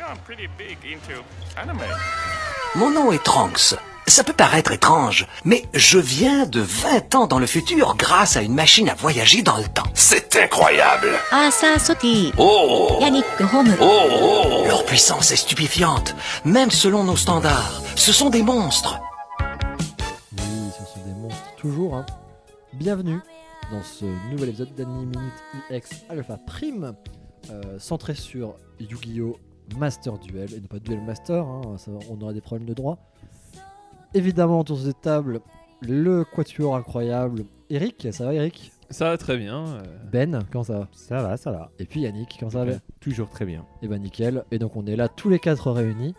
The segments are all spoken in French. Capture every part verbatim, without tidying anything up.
sound pretty big into anime. Mon nom est Trunks. Ça peut paraître étrange, mais je viens de vingt ans dans le futur grâce à une machine à voyager dans le temps. C'est incroyable. Asa Soti. Oh! Yannick Home. Oh, oh! Leur puissance est stupéfiante, même selon nos standards. Ce sont des monstres. Oui, ce sont des monstres toujours. Hein. Bienvenue dans ce nouvel épisode d'Anime Minute I X Alpha Prime, euh, centré sur Yu-Gi-Oh! Master Duel, et non pas Duel Master, hein, ça, on aura des problèmes de droit. Évidemment, autour de cette table, le quatuor incroyable, Eric, ça va Eric? Ça va très bien. Euh... Ben, comment ça va? Ça va, ça va. Et puis Yannick, comment ça va? Ben toujours très bien. Et ben nickel, et donc on est là tous les quatre réunis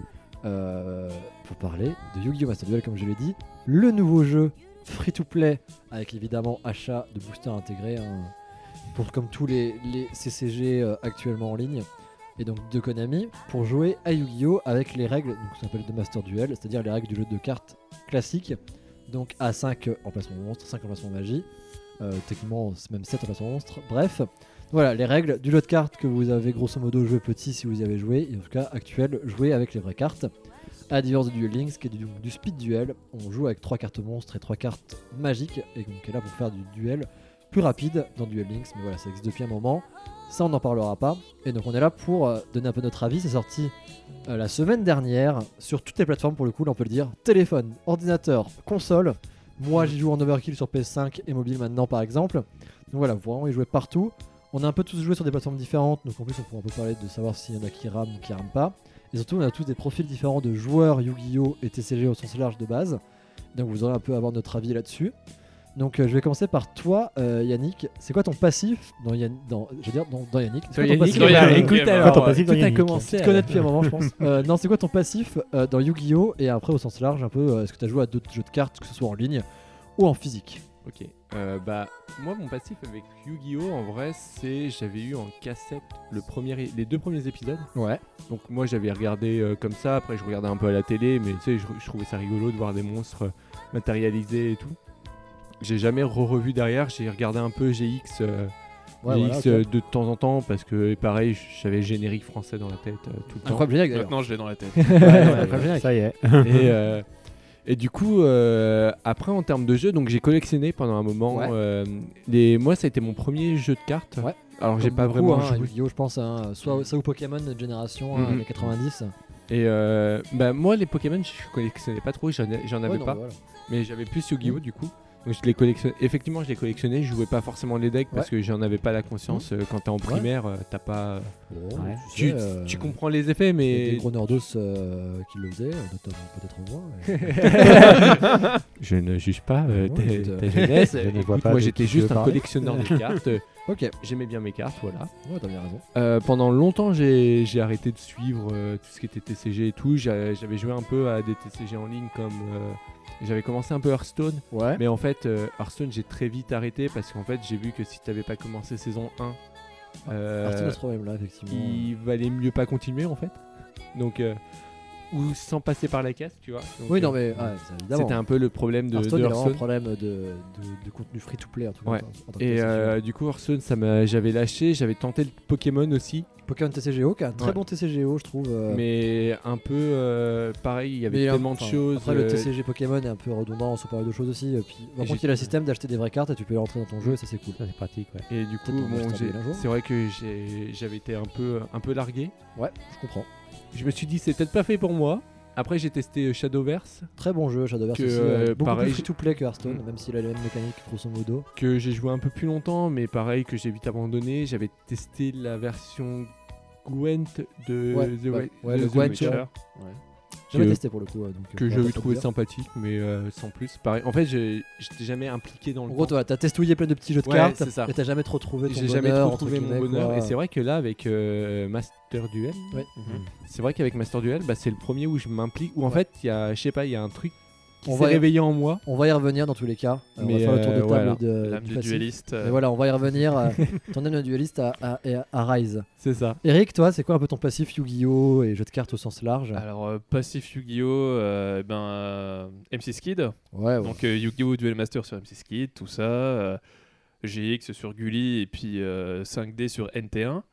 euh, pour parler de Yu-Gi-Oh! Master Duel, comme je l'ai dit, le nouveau jeu free-to-play, avec évidemment achat de boosters intégrés, hein, pour comme tous les, les C C G euh, actuellement en ligne. Et donc de Konami pour jouer à Yu-Gi-Oh! Avec les règles, donc ça s'appelle de Master Duel, c'est-à-dire les règles du jeu de cartes classique. Donc à cinq emplacements monstres, cinq emplacements magie, euh, techniquement c'est même sept emplacements monstres. Bref, voilà les règles du jeu de cartes que vous avez grosso modo joué petit si vous y avez joué, et en tout cas actuel, jouer avec les vraies cartes. À la différence de Duel Links qui est du, du speed duel, on joue avec trois cartes monstres et trois cartes magiques, et donc est là pour faire du duel plus rapide dans Duel Links, mais voilà ça existe depuis un moment. Ça on n'en parlera pas, et donc on est là pour euh, donner un peu notre avis. C'est sorti euh, la semaine dernière sur toutes les plateformes pour le coup, là on peut le dire, téléphone, ordinateur, console. Moi j'y joue en overkill sur P S cinq et mobile maintenant par exemple. Donc voilà, vous vraiment y jouer partout. On a un peu tous joué sur des plateformes différentes, donc en plus on pourra un peu parler de savoir s'il y en a qui rament ou qui rament pas. Et surtout on a tous des profils différents de joueurs Yu-Gi-Oh! Et T C G au sens large de base. Donc vous aurez un peu avoir notre avis là-dessus. Donc euh, je vais commencer par toi euh, Yannick, c'est quoi ton passif dans, Yann... dans je veux dire dans, dans Yannick, c'est quoi ton passif dans Yannick, écoute, alors, alors, ton passif Tout dans a Yannick. commencé, tu te connais depuis un moment je pense. euh, non c'est quoi ton passif euh, dans Yu-Gi-Oh! Et après au sens large un peu, euh, est-ce que tu as joué à d'autres jeux de cartes, que ce soit en ligne ou en physique? Ok. Euh, bah moi mon passif avec Yu-Gi-Oh! En vrai c'est j'avais eu en cassette le premier, les deux premiers épisodes. Ouais. Donc moi j'avais regardé euh, comme ça, après je regardais un peu à la télé, mais tu sais je, je trouvais ça rigolo de voir des monstres euh, matérialisés et tout. J'ai jamais re-revu derrière, j'ai regardé un peu G X, euh, Ouais, G voilà, X ok. euh, de temps en temps parce que pareil j'avais le générique français dans la tête euh, tout le temps. Incroyable génial d'ailleurs. Maintenant je l'ai dans la tête. Ouais, ouais, incroyable génial. Ça y est. et, euh, et du coup euh, après en termes de jeu, donc j'ai collectionné pendant un moment. Ouais. euh, les, moi ça a été mon premier jeu de cartes. Ouais. Alors Comme j'ai pas beaucoup, vraiment hein, joué. Yu-Gi-Oh! Je pense hein, soit ça ou Pokémon notre génération hein, Mhm. les quatre-vingt-dix. Et euh, bah moi les Pokémon je collectionnais pas trop, j'en, ai- j'en avais Ouais, non, pas. mais voilà. Mais j'avais plus Yu-Gi-Oh! Mhm. Du coup. Donc je les collectionne. Effectivement, je les collectionnais. Je jouais pas forcément les decks parce que j'en avais pas la conscience. Euh, Quand t'es en primaire, euh, t'as pas. Bon, Ouais. tu, Tu, sais, euh, tu comprends les effets, il y a mais des gros nerdos euh, qui le faisaient, notamment peut-être moi. mais- je ne juge pas euh, Ouais, ta, écoute, ta euh, jeunesse. je ne Écoute, vois pas moi, de j'étais qui tu juste veux un parler. collectionneur de cartes. Ok, J'aimais bien mes cartes, voilà. ouais, t'as bien raison. Euh, pendant longtemps, j'ai, j'ai arrêté de suivre euh, tout ce qui était T C G et tout. J'a- J'avais joué un peu à des T C G en ligne comme. euh, J'avais commencé un peu Hearthstone. Ouais. Mais en fait, euh, Hearthstone, j'ai très vite arrêté parce qu'en fait, j'ai vu que si t'avais pas commencé saison un, euh, Alors, c'est ce problème-là, effectivement. il valait mieux pas continuer en fait. Donc, euh, ou sans passer par la caisse, tu vois. Donc, Oui, euh, non, mais ouais, c'est évidemment. c'était un peu le problème de, Hearthstone, de il y a vraiment un Hearthstone. problème de, de, de contenu free-to-play. En tout cas, Ouais. en tant que Et T C G. euh, du coup, Hearthstone, ça m'a, j'avais lâché. J'avais tenté le Pokémon aussi, Pokémon T C G O, qui est un très Ouais. bon T C G O, je trouve. euh, mais un peu euh, pareil. Il y avait mais, tellement enfin, de choses. Après, le euh, T C G Pokémon est un peu redondant sur pas mal de choses aussi. Et puis, par Et contre, j'ai- il y a le système d'acheter des vraies cartes et tu peux les rentrer dans ton jeu, et ça c'est cool. Ça, c'est pratique, ouais. Et du coup, Peut-être on va bon, se j'ai- tabler un jour. c'est vrai que j'ai, j'avais été un peu, un peu largué. Ouais, je comprends. Je me suis dit, c'est peut-être pas fait pour moi. Après, j'ai testé euh, Shadowverse, Très bon jeu, Shadowverse Que, aussi. euh, ouais. Beaucoup pareil, plus free-to-play que Hearthstone, Mm. même s'il a les mêmes mécaniques grosso modo. que j'ai joué un peu plus longtemps, mais pareil, que j'ai vite abandonné. J'avais testé la version Gwent de Ouais, The, ouais, Wa- ouais, de le The Gwent, Witcher, ouais. J'avais Que- testé pour le coup. ouais, donc, euh, que ouais, j'avais pas trop trouvé dire. sympathique, mais euh, sans plus. Pareil. En fait, j'ai- j'étais jamais impliqué dans le En gros, temps. toi, t'as testouillé plein de petits jeux de Ouais, cartes, c'est ça. et t'as jamais trop trouvé ton J'ai bonheur. jamais trop entre trouvé mon guillemets, bonheur. quoi. Et c'est vrai que là, avec euh, Master Duel, Ouais. c'est vrai qu'avec Master Duel, bah, c'est le premier où je m'implique. Où en Ouais. fait, il y a, je sais pas, il y a un truc qui On s'est va y- réveillé en moi. On va y revenir dans tous les cas. Euh, on va Mais, faire le tour de euh, table voilà. de, L'âme du du passif. dueliste. euh, Mais voilà, on va y revenir. euh, ton âme de dueliste à, à, à- à Rise. C'est ça. Eric, toi, c'est quoi un peu ton passif Yu-Gi-Oh! Et jeux de cartes au sens large? Alors, euh, passif Yu-Gi-Oh! euh, ben, euh, M six Kid. Ouais, ouais. Donc, euh, Yu-Gi-Oh! Duel Master sur M six Kid, tout ça. euh, G X sur Gulli et puis euh, cinq D sur N T un.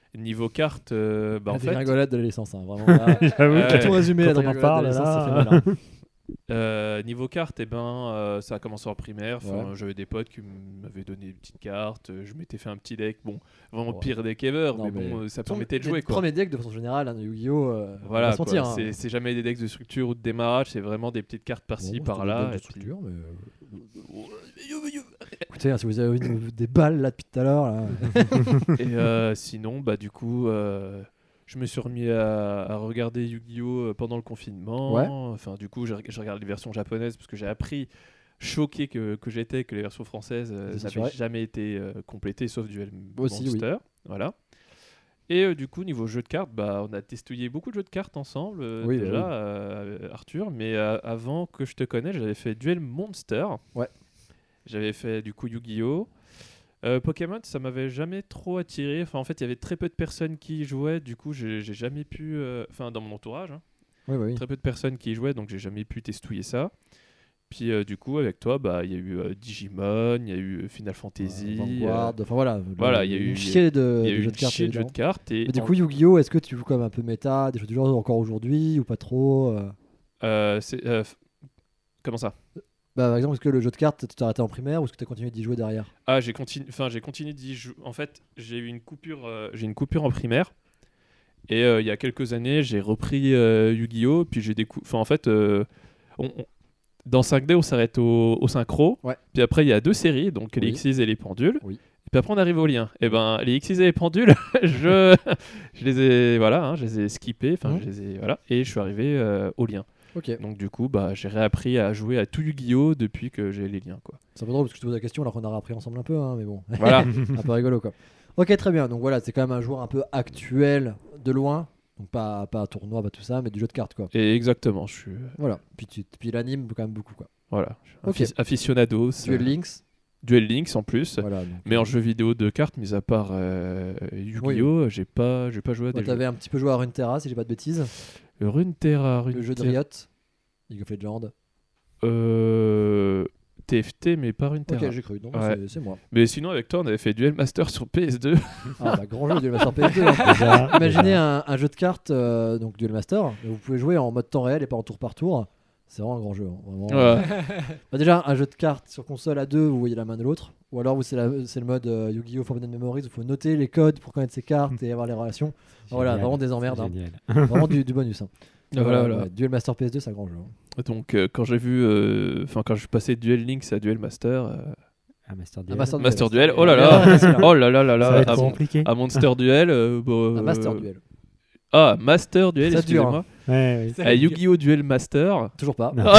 Niveau carte, euh, bah, La en fait, dégringolade de la licence, hein, vraiment. Là, J'avoue Ouais. que tout résumé, la quand on en dégringolade parle, de la licence, là, ça fait mal, hein. euh, niveau carte, eh ben, euh, ça a commencé en primaire. Enfin, Ouais. J'avais des potes qui m'avaient donné une petite carte. euh, Je m'étais fait un petit deck. Bon, vraiment Ouais. pire deck ever, Non, mais, mais- bon, euh, ça Ton- permettait de les jouer. Quoi. premiers decks, de façon générale, hein, de Yu-Gi-Oh! euh, on va Voilà, pas se quoi. mentir, hein. c'est c'est jamais des decks de structure ou de démarrage, c'est vraiment des petites cartes Bon, par-ci, c'était par-là. des decks de et puis- structure, mais, euh, Écoutez, hein, si vous avez une- des balles là depuis tout à l'heure, là. Et euh, sinon, bah du coup, euh, je me suis remis à, à regarder Yu-Gi-Oh euh, pendant le confinement. Ouais. Enfin, du coup, je, je regarde les versions japonaises parce que j'ai appris, choqué que, que j'étais, que les versions françaises euh, Bien n'avaient sûr. jamais été euh, complétées, sauf Duel Aussi, Monster. Voilà. Et euh, du coup, niveau jeu de cartes, bah, on a testouillé beaucoup de jeux de cartes ensemble euh, Oui, bah déjà, oui. euh, Arthur. Mais euh, avant que je te connaisse, j'avais fait Duel Monster. Ouais. J'avais fait du coup Yu-Gi-Oh! Euh, Pokémon, ça m'avait jamais trop attiré. Enfin, en fait, il y avait très peu de personnes qui y jouaient. Du coup, j'ai j'ai jamais pu. euh, Enfin, dans mon entourage, hein, Oui, bah oui. très peu de personnes qui y jouaient, donc j'ai jamais pu testouiller ça. Puis, euh, du coup, avec toi, bah, il y a eu euh, Digimon, il y a eu Final Fantasy. Vanguard, enfin voilà. le- voilà, il y a eu- une chier de, Il y a de eu jeux une de cartes. chier de jeux de évidemment. cartes. Et Mais du en- coup, Yu-Gi-Oh! Est-ce que tu joues comme un peu méta, des choses du genre encore aujourd'hui ou pas trop euh euh, c'est, euh, f- comment ça? Bah, par exemple, est-ce que le jeu de cartes, tu t'es arrêté en primaire ou est-ce que tu as continué d'y jouer derrière? Ah, j'ai continué. Enfin, j'ai continué d'y jouer. En fait, j'ai eu une coupure. euh, j'ai une coupure en primaire. Et euh, il y a quelques années, j'ai repris euh, Yu-Gi-Oh! Puis j'ai découvert. Enfin, en fait, euh, on- on- dans cinq D, on s'arrête au, au synchro. Ouais. Puis après, il y a deux séries, donc les Oui. Xyz et les pendules. Oui. Et puis après, on arrive aux liens. Et ben, les Xyz et les pendules, je, je les ai, voilà, hein, je les ai skippés. Enfin, Mhm. je les ai, voilà. Et je suis arrivé euh, aux liens. Ok. Donc du coup, bah, j'ai réappris à jouer à tout Yu-Gi-Oh! Depuis que j'ai les liens, quoi. C'est un peu drôle parce que je te pose la question alors qu'on a appris ensemble un peu, hein, mais bon. Voilà. Un peu rigolo quoi. Ok, très bien. Donc voilà, c'est quand même un joueur un peu actuel de loin. Donc pas, pas tournoi, pas tout ça, mais du jeu de cartes quoi. Et exactement, je suis. Voilà. Puis, tu, puis l'anime quand même beaucoup quoi. Voilà, Ok. Affi- aficionados. Duel euh, Links. Duel Links en plus. Voilà. Donc, Mais en jeu vidéo de cartes, mis à part euh, Yu-Gi-Oh, j'ai pas, j'ai pas joué à toi, des t'avais un petit peu joué à Runeterra si j'ai pas de bêtises. jeux. Runeterra, Le jeu de Runeterra- Riot. League of Legends. Euh, T F T, mais pas Runeterra. Ok, j'ai cru. Non, Ouais. c'est- c'est moi. Mais sinon, avec toi, on avait fait Duel Master sur P S deux. Ah bah grand jeu Duel Master P S deux. hein. Déjà, Imaginez déjà. un, un jeu de cartes, euh, donc Duel Master, mais vous pouvez jouer en mode temps réel et pas en tour par tour. C'est vraiment un grand jeu. hein, vraiment. Ouais. Bah déjà, un jeu de cartes sur console à deux, vous voyez la main de l'autre. Ou alors, vous- c'est la- c'est le mode euh, Yu-Gi-Oh! Forbidden Memories où il faut noter les codes pour connaître ses cartes et avoir les relations. Voilà, Génial. vraiment des emmerdes. hein. Génial. Vraiment du, du bonus. hein. Voilà, Euh, voilà. ouais, Duel Master P S deux, c'est un grand jeu. hein. Donc, euh, quand j'ai vu, euh, enfin, quand je suis passé de Duel Links à Duel Master, euh, Un Master Un Duel. Master Duel. Master Duel, oh là Ouais, là, facile, hein. oh là là là Ça va là, être à, mon- compliqué. à Monster Duel, euh, bon, Un euh, Master Duel. Ah, Master Duel, Ça dure, excusez-moi. Ouais, ouais. À Yu-Gi-Oh! Duel Master. Toujours pas. Non.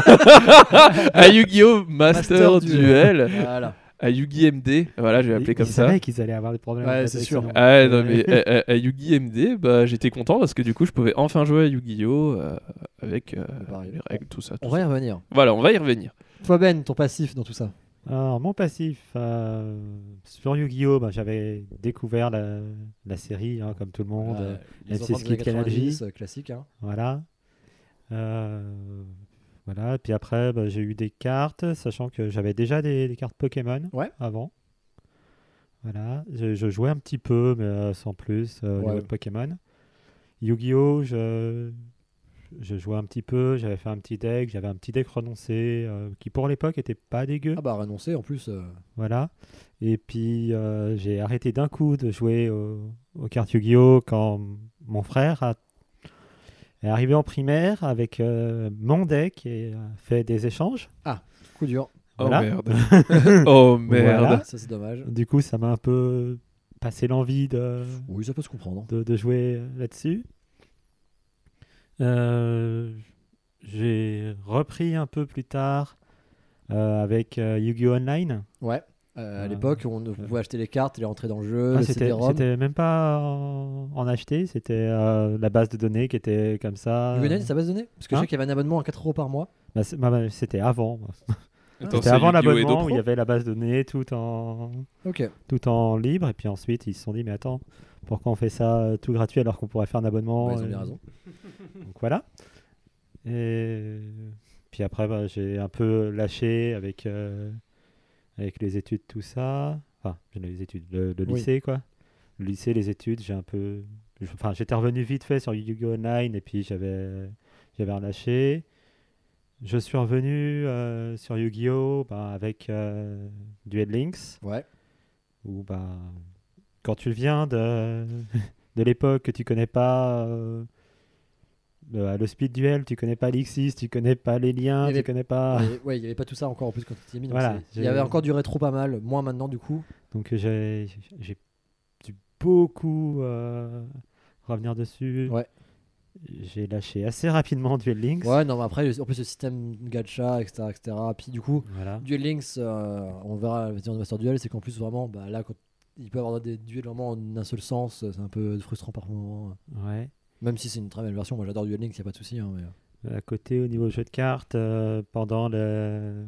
À Yu-Gi-Oh! Master, Master Duel. Voilà. À Yu-Gi M D. Voilà, je vais Ils- l'appeler ils comme ça. savaient qu'ils allaient avoir des problèmes. Ouais, en fait, c'est avec sûr. ce nom. Ah ouais, non, Ouais. mais à, à- à Yu-Gi M D, bah, j'étais content parce que du coup, je pouvais enfin jouer à Yu-Gi-Oh! euh, avec euh, Pareil. les règles, tout ça. tout On ça. va y revenir. Voilà, on va y revenir. Toi, Ben, ton passif dans tout ça. Alors, mon passif, euh, sur Yu-Gi-Oh! Bah, j'avais découvert la, la série, hein, comme tout le monde. Voilà, euh, les M six enfants des Kid années quatre-vingt-dix, Kanaji. euh, classique. Hein. Voilà. Euh, voilà. Puis après, bah, j'ai eu des cartes, sachant que j'avais déjà des, des cartes Pokémon Ouais. avant. Voilà. Je, je jouais un petit peu, mais euh, sans plus, euh, au Ouais. niveau de Pokémon. Yu-Gi-Oh! Je, je jouais un petit peu, j'avais fait un petit deck, j'avais un petit deck renoncé, euh, qui pour l'époque était pas dégueu. Ah bah renoncer en plus. euh, Voilà. Et puis euh, j'ai arrêté d'un coup de jouer au- aux cartes Yu-Gi-Oh! Quand mon frère a- est arrivé en primaire avec euh, mon deck et a fait des échanges. Coup dur. Oh Voilà. merde. oh merde. Voilà. Ça c'est dommage. Du coup, ça m'a un peu passé l'envie de, Oui, ça peut se comprendre. de, de jouer là-dessus. Euh, j'ai repris un peu plus tard euh, avec euh, Yu-Gi-Oh! Online. Ouais. Euh, à Ah, l'époque, on pouvait acheter les cartes et les rentrer dans le jeu, Ah, le c'était, C D-ROM. c'était même pas en, en acheter, c'était euh, la base de données qui était comme ça. Yu-Gi-Oh! Online, c'est sa base de données Parce que je Hein sais qu'il y avait un abonnement à quatre euros par mois. Bah, c'est- bah, bah, c'était avant. moi. Attends, C'était c'est avant Yu-Gi-Oh! Edo l'abonnement où Pro il y avait la base de données tout en, Ok. tout en libre. Et puis ensuite, ils se sont dit, mais attends, pourquoi on fait ça euh, tout gratuit alors qu'on pourrait faire un abonnement Ouais, ils ont euh, bien raison. Donc voilà. Et puis après, bah, j'ai un peu lâché avec, euh, avec les études, tout ça. Enfin, les études, le, le Oui. lycée, quoi. le lycée, les études, j'ai un peu. je- Enfin, j'étais revenu vite fait sur Yu-Gi-Oh! Online et puis j'avais, j'avais relâché. Je suis revenu euh, sur Yu-Gi-Oh! Bah, avec euh, Duel Links, Ouais. où bah, quand tu viens de, de l'époque que tu connais pas. euh, le, le speed duel, tu connais pas l'Xyz, tu connais pas les liens, Il y avait- tu connais pas. Et, ouais, il n'y avait pas tout ça encore en plus quand tu t'y es mis. donc Voilà, c'est- il y j'ai- avait encore du rétro pas mal, moins maintenant du coup. Donc j'ai j'ai dû beaucoup euh, revenir dessus. Ouais. J'ai lâché assez rapidement Duel Links. Ouais, non, mais après, en plus, le système gacha, et cetera, et cetera. Puis du coup, Voilà. Duel Links, euh, on verra la version de Master Duel, c'est qu'en plus, vraiment, bah, là, quand il peut y avoir des duels vraiment en un seul sens, c'est un peu frustrant par moment. Ouais. Même si c'est une très belle version, moi j'adore Duel Links, il n'y a pas de souci. Hein, mais... À côté, au niveau jeu de cartes, euh, pendant le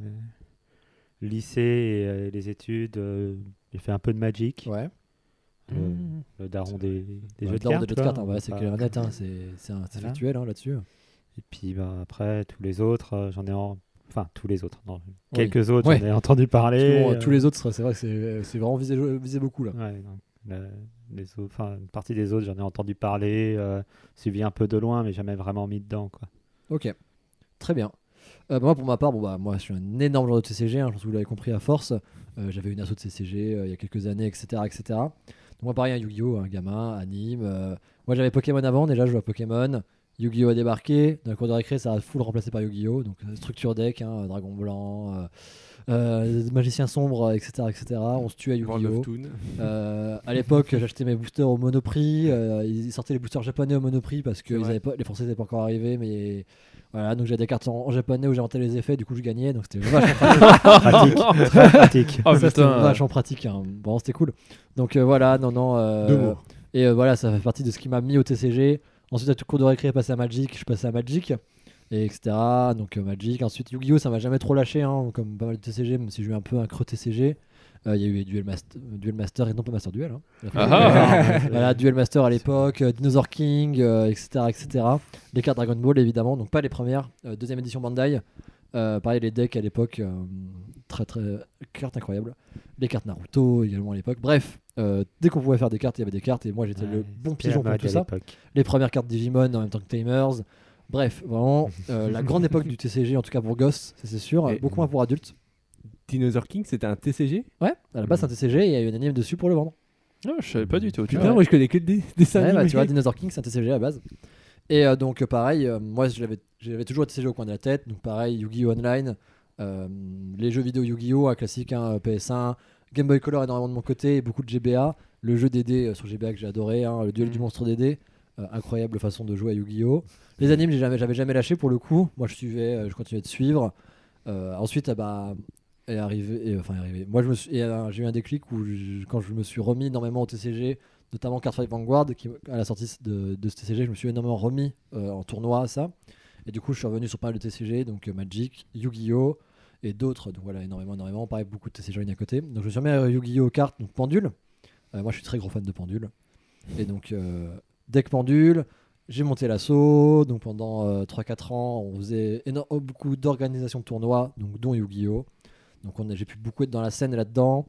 lycée et euh, les études, euh, j'ai fait un peu de Magic. Ouais. Le, le daron des, des Ouais, jeux de dans cartes. des jeux de quoi, cartes, hein, on ouais, va c'est pas- clair et net, hein, c'est c'est un- c'est Voilà. factuel hein, là-dessus. Et puis bah, après, tous les autres, euh, j'en ai en... Enfin, tous les autres. Non, Oui. quelques autres, Ouais. j'en ai entendu parler. Parce que bon, euh, tous les autres, c'est vrai que c'est c'est vraiment visé, visé beaucoup là. Ouais, donc, la- les autres, enfin, une partie des autres, j'en ai entendu parler, euh, suivi un peu de loin, mais jamais vraiment mis dedans, quoi. Ok, très bien. Euh, bah, moi, pour ma part, bon, bah, moi, je suis un énorme joueur de T C G, hein, je pense que vous l'avez compris à force. Euh, J'avais une asso de T C G euh, il y a quelques années, et cetera, et cetera. Donc moi, pareil, un Yu-Gi-Oh, un gamin, anime. euh, Moi, j'avais Pokémon avant, déjà, je jouais à Pokémon. Yu-Gi-Oh a débarqué. Dans la cour de récré, ça a full remplacé par Yu-Gi-Oh. Donc, euh, structure deck, hein, Dragon Blanc, euh, euh, Magicien Sombre, et cetera, et cetera. On se tue à World of Yu-Gi-Oh. Toon. Euh, à l'époque, j'achetais mes boosters au Monoprix. euh, ils sortaient les boosters japonais au Monoprix parce que C'est ils vrai. avaient pas, les Français n'étaient pas encore arrivés. Mais voilà, donc j'avais des cartes en, en japonais où j'inventais les effets. Du coup, je gagnais. Donc c'était vachement pratique. Pratique, très pratique. Oh Ça, c'était putain. vachement pratique. Hein. Bon, c'était cool. Donc euh, voilà, non, non. euh, Deux mots. Et euh, voilà, ça fait partie de ce qui m'a mis au T C G. Ensuite, à tout cours de récré, passé à Magic. Je suis passé à Magic. Et etc. Donc euh, Magic. Ensuite, Yu-Gi-Oh, ça m'a jamais trop lâché. Hein, comme pas mal de T C G, même si j'ai eu un peu un creux T C G. Euh, Il y a eu Duel Master, Duel Master et non pas Master Duel. Hein. Ah ah. Voilà, Duel Master à l'époque, euh, Dinosaur King, euh, et cetera, et cetera. Les cartes Dragon Ball évidemment, donc pas les premières. Euh, deuxième édition Bandai. Euh, pareil, les decks à l'époque, euh, très très cartes incroyables. Les cartes Naruto également à l'époque. Bref, euh, dès qu'on pouvait faire des cartes, il y avait des cartes et moi j'étais le Ouais, bon c'était pigeon la pour mode tout à ça. l'époque. Les premières cartes Digimon en même temps que Tamers. Bref, vraiment euh, la grande époque du T C G, en tout cas pour gosses, ça, c'est sûr. Et- Beaucoup moins pour adultes. Dinosaur King, c'était un T C G. Ouais, à la base c'est un T C G et il y a eu une anime dessus pour le vendre. Non, je savais pas du tout. tu Putain, vois. moi je connais que des dessins Ouais, bah, animés. tu vois, Dinosaur King, c'est un T C G à la base. Et euh, donc, euh, pareil, euh, moi j'avais j'avais toujours un T C G au coin de la tête. Donc, pareil, Yu-Gi-Oh! Online, euh, les jeux vidéo Yu-Gi-Oh! Un classique, hein, P S un, Game Boy Color énormément de mon côté, et beaucoup de G B A. Le jeu D D euh, sur G B A que j'ai adoré, hein, le duel du monstre D D. Euh, incroyable façon de jouer à Yu-Gi-Oh! Les animes, j'ai jamais, j'avais jamais lâché pour le coup. Moi, je suivais, euh, je continuais de suivre. Euh, ensuite, ah bah, est arrivé, et, enfin, est arrivé. Moi, je me suis, et, euh, j'ai eu un déclic où, je- quand je me suis remis énormément au T C G, notamment Cardfight Vanguard, qui, à la sortie de, de ce T C G, je me suis énormément remis euh, en tournoi à ça. Et du coup, je suis revenu sur pas mal de T C G, donc euh, Magic, Yu-Gi-Oh! Et d'autres. Donc voilà, énormément, énormément. Pareil, beaucoup de T C G en ligne à côté. Donc je me suis remis à Yu-Gi-Oh! Cartes, donc Pendule. Euh, moi, je suis très gros fan de Pendule. Et donc, euh, deck Pendule. J'ai monté l'assaut, donc pendant euh, trois quatre ans, on faisait éno- oh, beaucoup d'organisations de tournois, donc dont Yu-Gi-Oh! Donc on a- j'ai pu beaucoup être dans la scène là-dedans.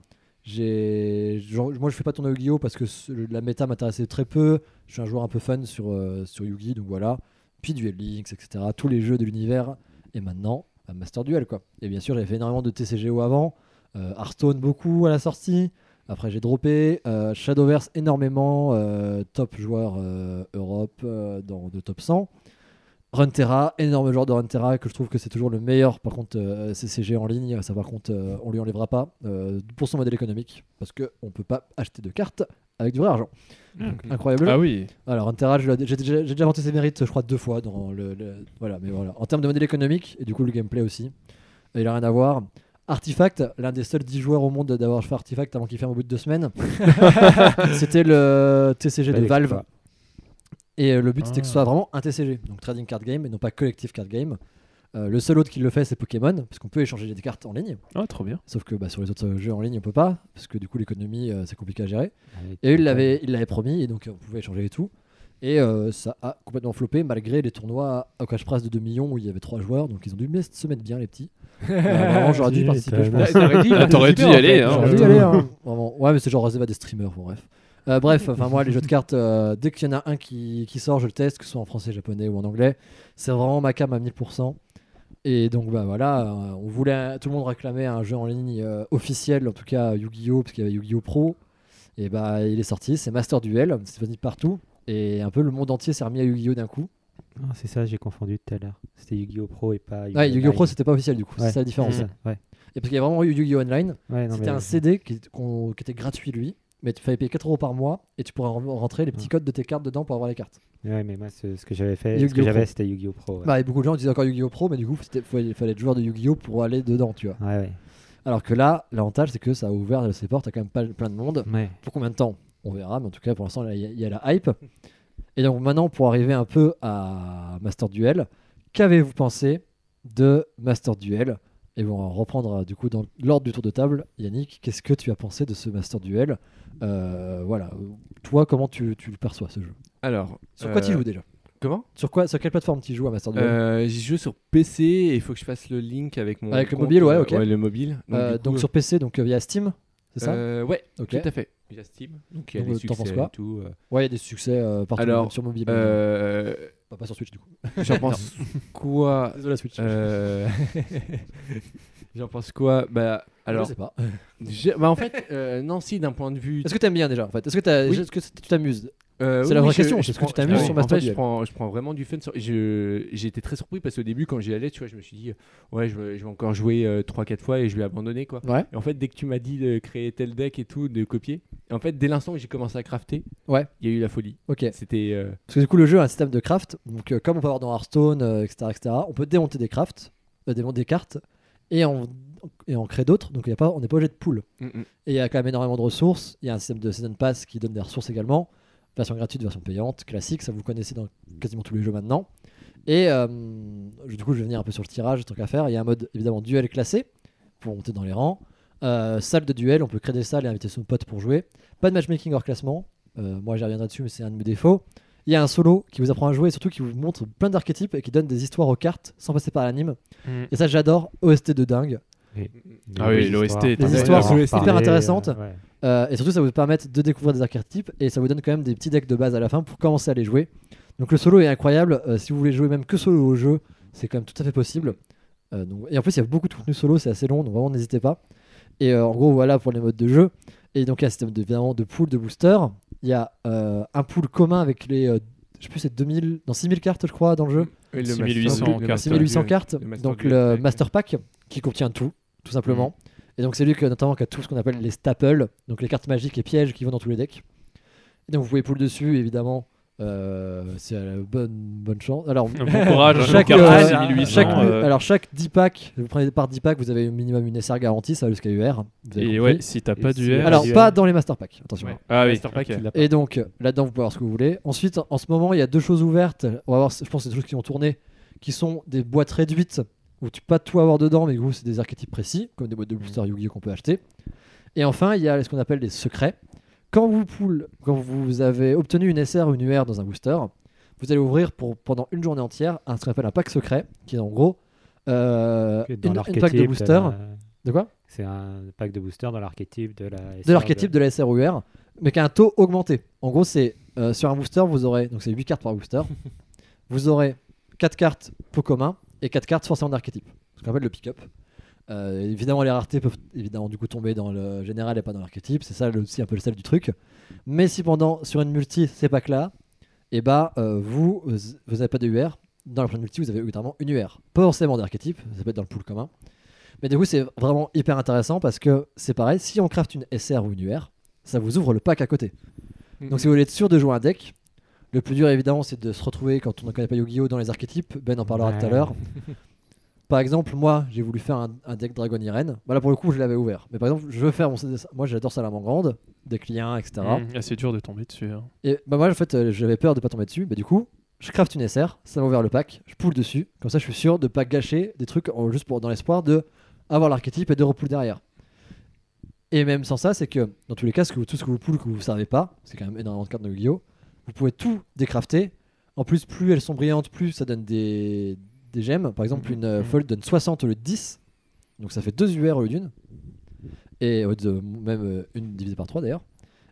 J'ai, genre, moi je fais pas tourner Yu-Gi-Oh! Parce que ce- la méta m'intéressait très peu. Je suis un joueur un peu fun sur, euh, sur Yu-Gi, donc voilà. Puis Duel Links, et cetera. Tous les jeux de l'univers. Et maintenant, bah, Master Duel quoi. Et bien sûr, j'avais fait énormément de T C G O avant. Euh, Hearthstone beaucoup à la sortie. Après j'ai droppé euh, Shadowverse énormément, euh, top joueur euh, Europe euh, dans de top cent. Runeterra, énorme joueur de Runeterra que je trouve que c'est toujours le meilleur. Par contre euh, C C G en ligne, ça par contre euh, on lui enlèvera pas euh, pour son modèle économique parce que on peut pas acheter de cartes avec du vrai argent. Donc, incroyable. Ah oui. Alors Runeterra, je l'ai- j'ai déjà, j'ai déjà vanté ses mérites, je crois deux fois dans le, le- voilà, mais voilà. En termes de modèle économique et du coup le gameplay aussi, il a rien à voir. Artifact, l'un des seuls dix joueurs au monde d'avoir fait Artifact avant qu'il ferme au bout de deux semaines. C'était le T C G de Belle Valve. exploit. Et euh, le but c'était que ce Ah. soit vraiment un T C G, donc Trading Card Game et non pas Collective Card Game. Euh, le seul autre qui le fait c'est Pokémon, parce qu'on peut échanger des cartes en ligne. Ah, trop bien. Sauf que bah, sur les autres euh, jeux en ligne on peut pas, parce que du coup l'économie euh, c'est compliqué à gérer. Ouais, Et eux, il tu l'avait, il l'avait promis, et donc euh, on pouvait échanger et tout. Et euh, ça a complètement floppé malgré les tournois au cash prize de deux millions où il y avait trois joueurs, donc ils ont dû me- se mettre bien les petits. Euh, vraiment, j'aurais dû Tu participer, je m'étonnes. pense. T'aurais dû, Ah, t'aurais dû y participer, en aller, fait. hein. J'aurais dû y aller, hein. Vraiment. Ouais, mais c'est genre réservé à des streamers, bon, bref. Euh, bref, enfin moi les jeux de cartes, euh, dès qu'il y en a un qui, qui sort, je le teste, que ce soit en français, japonais ou en anglais. C'est vraiment ma cam à mille pour cent. Et donc bah voilà, euh, on voulait, tout le monde réclamait un jeu en ligne euh, officiel, en tout cas Yu-Gi-Oh, parce qu'il y avait Yu-Gi-Oh Pro. Et bah il est sorti, c'est Master Duel, c'est disponible partout. Et un peu le monde entier s'est remis à Yu-Gi-Oh d'un coup. Ah, c'est ça, j'ai confondu tout à l'heure. C'était Yu-Gi-Oh Pro et pas Yu-Gi-Oh! Ouais, Yu-Gi-Oh Pro Online. c'était pas officiel du coup, Ouais, c'est ça la différence. c'est ça, ouais. Et parce qu'il y a vraiment eu Yu-Gi-Oh Online, Ouais, non, c'était mais- un C D qui, qu'on- qui était gratuit lui, mais tu fallait payer quatre euros par mois et tu pourrais re- rentrer les petits Ouais. codes de tes cartes dedans pour avoir les cartes. Ouais, mais moi, ce, ce que j'avais fait, ce Yu-Gi-Oh! que j'avais, Pro. c'était Yu-Gi-Oh Pro. Ouais. Bah, et beaucoup de gens utilisaient encore Yu-Gi-Oh Pro, mais du coup il fallait, fallait être joueur de Yu-Gi-Oh pour aller dedans, tu vois. Ouais, ouais. Alors que là, l'avantage c'est que ça a ouvert ses portes à quand même pas, plein de monde. Ouais. Pour combien de temps on verra, mais en tout cas pour l'instant là, il y, a- il y a la hype. Et donc maintenant pour arriver un peu à Master Duel, qu'avez-vous pensé de Master Duel? Et on va reprendre euh, du coup dans l'ordre du tour de table. Yannick, qu'est-ce que tu as pensé de ce Master Duel? Euh, Voilà, toi comment tu, tu le perçois ce jeu? Alors. Sur quoi euh, tu joues déjà? Comment Sur quoi, sur quelle plateforme tu joues à Master Duel? euh, J'y joue sur P C et il faut que je fasse le link avec mon. Avec le compte, mobile, ouais, euh, ok. Ouais, le mobile. Donc, Euh, du coup, donc sur P C, donc euh, via Steam, c'est ça? euh, Ouais, Ok. tout à fait. Via Steam. Donc il y a Donc, des t'en penses succès quoi et tout. euh. Ouais, il y a des succès euh, partout, Alors, même sur mobile. Euh, Enfin, pas sur Switch du coup. J'en pense quoi Désolé la Switch. euh... J'en pense quoi Bah alors. Je sais pas. j'ai- Bah en fait, euh, non, si, d'un point de vue. Est-ce que t'aimes bien déjà en fait? Est-ce que, t'as- Oui. est-ce que tu t'amuses? Euh, C'est oui, la oui, vraie je- question, je est-ce que prends- tu t'amuses ouais, sur en Master fait, je Duel? prends, je prends vraiment du fun. Sur... je- J'ai été très surpris parce qu'au début, quand j'y allais, tu vois, je me suis dit, euh, ouais, je vais, je vais encore jouer trois quatre fois et je vais abandonner, quoi. Ouais. Et en fait, dès que tu m'as dit de créer tel deck et tout, de copier, en fait, dès l'instant où j'ai commencé à crafter, Ouais. il y a eu la folie. Ok. C'était. euh, Parce que du coup, le jeu a un système de craft. Donc, euh, comme on peut avoir dans Hearthstone, euh, et cetera, et cetera, on peut démonter des crafts, euh, démonter des cartes et en, et en créer d'autres. Donc, il y a pas, on n'est pas obligé de pool. mm, mm. Et il y a quand même énormément de ressources. Il y a un système de Season Pass qui donne des ressources également. Version gratuite, version payante, classique. Ça, vous connaissez dans quasiment tous les jeux maintenant. Et euh, je- du coup, je vais venir un peu sur le tirage, tant qu'à faire. Il y a un mode évidemment duel classé pour monter dans les rangs. Euh, salle de duel, on peut créer des salles et inviter son pote pour jouer. Pas de matchmaking hors classement. Euh, moi, j'y reviendrai dessus, mais c'est un de mes défauts. Il y a un solo qui vous apprend à jouer et surtout qui vous montre plein d'archétypes et qui donne des histoires aux cartes sans passer par l'anime. Mm. Et ça, j'adore. O S T de dingue. Ah oui, l'O S T est Les incroyable. histoires sont en hyper parler, intéressantes. euh, ouais. Euh, et surtout, ça vous permet de découvrir des archétypes et ça vous donne quand même des petits decks de base à la fin pour commencer à les jouer. Donc le solo est incroyable. Euh, si vous voulez jouer même que solo au jeu, c'est quand même tout à fait possible. Euh, donc- et en plus, il y a beaucoup de contenu solo, c'est assez long, donc vraiment n'hésitez pas. Et euh, en gros, voilà pour les modes de jeu. Et donc, il y a un système de, évidemment, de pool, de booster. Il y a euh, un pool commun avec les. euh, je sais plus, c'est deux mille, dans six mille cartes, je crois, dans le jeu. Oui, le six mille huit cents Master- le cartes. six mille huit cents Duel. cartes. le Master Donc Duel le Pack. Master Pack qui contient tout, tout simplement. Et donc c'est lui que, notamment qui a tout ce qu'on appelle les staples, donc les cartes magiques et pièges qui vont dans tous les decks. Et donc vous pouvez pull dessus, évidemment. Euh, c'est à la bonne, bonne chance. Alors, Bon courage, chaque, carte euh, six mille huit cents, chaque, euh, alors chaque dix packs, vous prenez par dix packs, vous avez au minimum une S R garantie, ça va jusqu'à U R. Vous avez Et compris. ouais, si t'as pas Et du si- R. Alors du pas R. dans les Master Packs, attention. Ouais. Ah oui, Master Pack, ok. il l'a pas. Et donc là-dedans vous pouvez avoir ce que vous voulez. Ensuite en ce moment il y a deux choses ouvertes. On va voir, je pense que c'est des choses qui vont tourner, qui sont des boîtes réduites où tu peux pas tout avoir dedans, mais du coup c'est des archétypes précis, comme des boîtes de booster Yu-Gi-Oh qu'on peut acheter. Et enfin il y a ce qu'on appelle des secrets. Quand vous pool, quand vous avez obtenu une S R ou une U R dans un booster, vous allez ouvrir pour pendant une journée entière un ce qu'on appelle un pack secret, qui est en gros euh, Dans une, une l'archétype pack de booster. la- De quoi? C'est un pack de booster dans l'archétype de la. De l'archétype de la S R ou U R, mais qui a un taux augmenté. En gros, c'est euh, sur un booster, vous aurez, donc c'est huit cartes par booster, vous aurez quatre cartes pot commun et quatre cartes forcément d'archétype, ce qu'on appelle le pick-up. Euh, évidemment, les raretés peuvent évidemment du coup tomber dans le général et pas dans l'archétype, c'est ça le- aussi un peu le sel du truc. Mais si pendant sur une multi ces packs là, et bah euh, vous vous n'avez pas de U R, dans la prochaine multi vous avez évidemment une U R, pas forcément d'archétype, ça peut être dans le pool commun. Mais du coup, c'est vraiment hyper intéressant parce que c'est pareil, si on craft une S R ou une U R, ça vous ouvre le pack à côté. Donc, si vous voulez être sûr de jouer un deck, le plus dur évidemment, c'est de se retrouver quand on ne connaît pas Yu-Gi-Oh! Dans les archétypes. Ben en parlera tout à Ouais. l'heure. Par exemple, moi, j'ai voulu faire un, un deck Dragon Irene. Voilà, pour le coup, je l'avais ouvert. Mais par exemple, je veux faire mon C D. Moi, j'adore Salamandre, des clients, et cetera. Mm, ah, c'est dur de tomber dessus. hein. Et bah, moi, en fait, euh, j'avais peur de pas tomber dessus. Bah, du coup, je craft une S R, ça m'a ouvert le pack, je poule dessus. Comme ça, je suis sûr de pas gâcher des trucs en- juste pour, dans l'espoir de avoir l'archétype et de repool derrière. Et même sans ça, c'est que dans tous les cas, ce que vous- tout ce que vous pool que vous ne savez pas, c'est quand même énormément de cartes de Yu-Gi-Oh! Vous pouvez tout décrafter. En plus, plus elles sont brillantes, plus ça donne des, des gemmes. Par exemple, une euh, Mhm. fold donne soixante au lieu de dix. Donc ça fait deux U R au lieu d'une. Et euh, de- même euh, une divisée par trois d'ailleurs.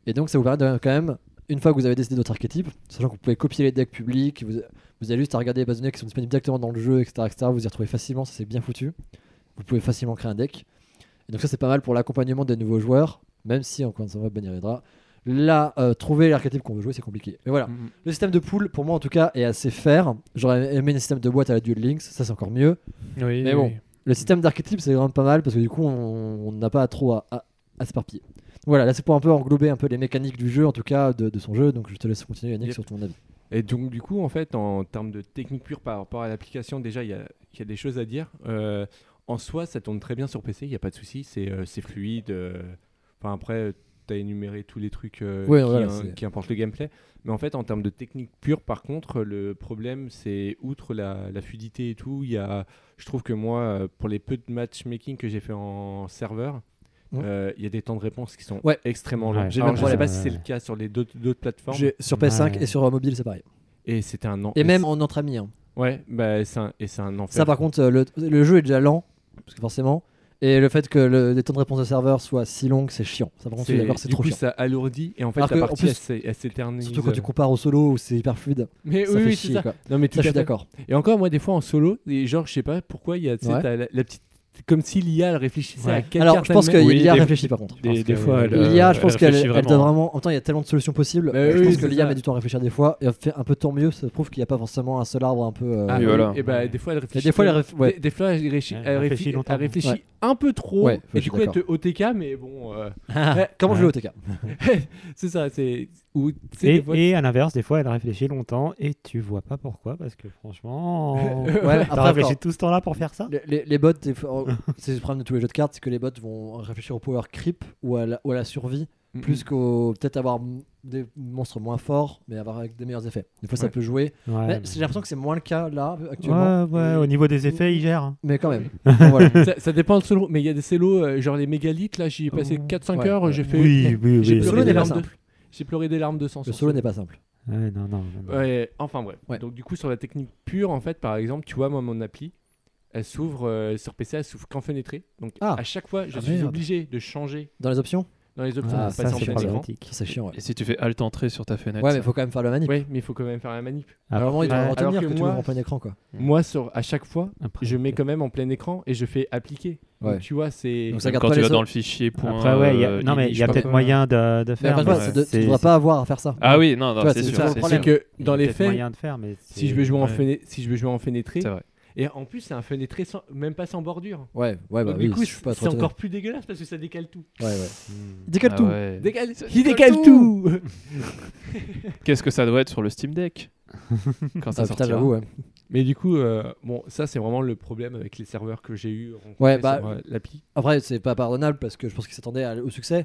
Et donc ça vous permet de quand même, une fois que vous avez décidé d'autres archétypes, sachant que vous pouvez copier les decks publics, vous, vous avez juste à regarder les bases de données qui sont disponibles directement dans le jeu, et cetera, et cetera. Vous y retrouvez facilement, ça c'est bien foutu. Vous pouvez facilement créer un deck. Et donc ça c'est pas mal pour l'accompagnement des nouveaux joueurs, même si encore une fois Ben y reviendra. Là, euh, trouver l'archétype qu'on veut jouer c'est compliqué. Mais voilà, Mhm. le système de pool pour moi en tout cas est assez fair. J'aurais aimé un système de boîte à la Duel Links, ça c'est encore mieux. Oui, Mais bon, oui. le système d'archétype c'est vraiment pas mal parce que du coup on on n'a pas trop à, à, à s'éparpiller. Voilà, là c'est pour un peu englober un peu les mécaniques du jeu, en tout cas de, de son jeu. Donc je te laisse continuer Yannick Yep. sur ton avis. Et donc, du coup, en fait, en termes de technique pure par rapport à l'application, déjà, il y a, il y a des choses à dire. Euh, en soi, ça tourne très bien sur P C, il n'y a pas de souci, c'est euh, c'est fluide. euh, Enfin, après, tu as énuméré tous les trucs euh, Ouais, qui, voilà, hein, c'est- qui importent le gameplay. Mais en fait, en termes de technique pure, par contre, le problème, c'est outre la, la fluidité et tout, il y a, je trouve que moi, euh, pour les peu de matchmaking que j'ai fait en serveur, Ouais. euh, il y a des temps de réponse qui sont Ouais. extrêmement Ouais, longs. j'ai Alors, le je même sais pas problème. si c'est le cas sur les d'autres d'autres plateformes. J'ai- Sur P S cinq Ouais. et sur euh, mobile c'est pareil. Et c'était un an. Et même en entre amis. hein. Ouais, bah, c'est un, et c'est un enfer. Ça par contre, euh, le, le jeu est déjà lent, parce que forcément. Et le fait que le, les temps de réponse de serveur soient si longs, c'est chiant. Ça par contre, je suis d'accord, c'est du trop coup, chiant. ça alourdit et en fait Alors la que, en partie plus, elle s'é- elle s'éternise. Surtout quand tu compares au solo où c'est hyper fluide. Mais Ça oui, fait oui, c'est chier ça. quoi. Non mais tout Ça, je à suis fait. d'accord. Et encore moi des fois en solo, et genre je sais pas pourquoi il y a, tu sais, Ouais. t'as la, la petite, comme si l'I A elle réfléchissait Ouais. à quelle Alors, carte je pense elle met. que Oui, l'I A des- réfléchit par contre. Des, Parce des que fois, elle, L'I A, je elle pense qu'elle réfléchit elle doit vraiment. vraiment. En même temps, il y a tellement de solutions possibles. Bah je oui, pense c'est que l'I A ça. met du temps à réfléchir des fois et fait un peu tant mieux. Ça prouve qu'il n'y a pas forcément un seul arbre un peu. euh, Ah, Oui, oui, voilà. Et bah des fois elle Et réfléchit. des fois, elle réf- ouais. des, des fois elle réfléchit, Elle elle réfléchit réfléchit, longtemps. elle réfléchit Ouais. un peu trop. Ouais, je et suis du coup elle te d'accord. O T K mais bon. euh, Comment Ouais. jouer au T K c'est ça, c'est ou tu sais, Et, des fois- et à l'inverse, des fois, elle réfléchit longtemps et tu vois pas pourquoi, parce que franchement, Ouais, t'as après, réfléchi encore, tout ce temps-là pour faire ça. les, les- les bots, des fois- c'est le problème de tous les jeux de cartes, c'est que les bots vont réfléchir au power creep ou à la, ou à la survie, Mm, plus mm. qu'au peut-être avoir m- des monstres moins forts, mais avoir avec des meilleurs effets. Des fois, ça Ouais. peut jouer. Ouais, Mais mais- j'ai l'impression que c'est moins le cas là actuellement. Ouais, ouais, au niveau des effets, il gère. hein. Mais quand même. Bon, voilà. ça, ça dépend de solo, mais il y a des solos, euh, genre les mégalithes, là j'y ai passé quatre cinq Ouais, heures, ouais. j'ai fait. Oui, oui, j'ai oui. pleuré solo des n'est pas larmes de. simple. J'ai pleuré des larmes de sang. Le sur solo n'est pas simple. Ouais, non, non, non, non. Ouais, enfin bref. Ouais. Donc du coup sur la technique pure, en fait, par exemple, tu vois, moi mon appli, elle s'ouvre euh, sur P C, elle s'ouvre qu'en fenêtré. Donc Ah. à chaque fois, je Ah, suis merde. obligé de changer Dans les options dans les options Ah, pour ça, passer en c'est plein écran. problématique. Ça, c'est chiant. Ouais, Et si tu fais Alt Entrée sur ta fenêtre. ouais ça- mais il faut quand même faire la manip. Ouais, mais il faut quand même faire la manip. Ah, Alors, vraiment, il doit ouais. retenir Alors que, que tu moi- ouvres en plein écran quoi. Moi, sur, à chaque fois, Après, je mets quand même en plein écran et je fais appliquer. Ouais. Donc tu vois, c'est. Donc ça Même garde quand pas tu les vas dans autres. le fichier. Point, Après, ouais, il y a- euh, non, mais I- il je y sais a pas peut-être quoi. moyen de, de Mais faire. encore une fois, mais c'est de- tu c'est- devras pas avoir à faire ça. Ah oui, non, non, Tu vois, c'est c'est sûr. ça le c'est problème. C'est sûr. que dans il y a les peut-être faits, moyen de faire, mais si je veux jouer en Ouais. fenêtre, si je veux jouer en fenêtré, C'est vrai. et en plus c'est un fenêtré sans, même pas sans bordure. Ouais, ouais, bah Donc oui. du coup, je suis pas c'est trop étonné. encore plus dégueulasse parce que ça décale tout. Ouais, ouais. Hmm. Décale Ah tout. ouais. Décale, Ça il décale décale tout. Qu'est-ce que ça doit être sur le Steam Deck quand ça Ah, putain, sortira. j'avoue, ouais. Mais du coup, euh, bon, ça c'est vraiment le problème avec les serveurs que j'ai eu rencontrés Ouais, bah, sur euh, l'appli. Après, c'est pas pardonnable parce que je pense qu'ils s'attendaient à- au succès.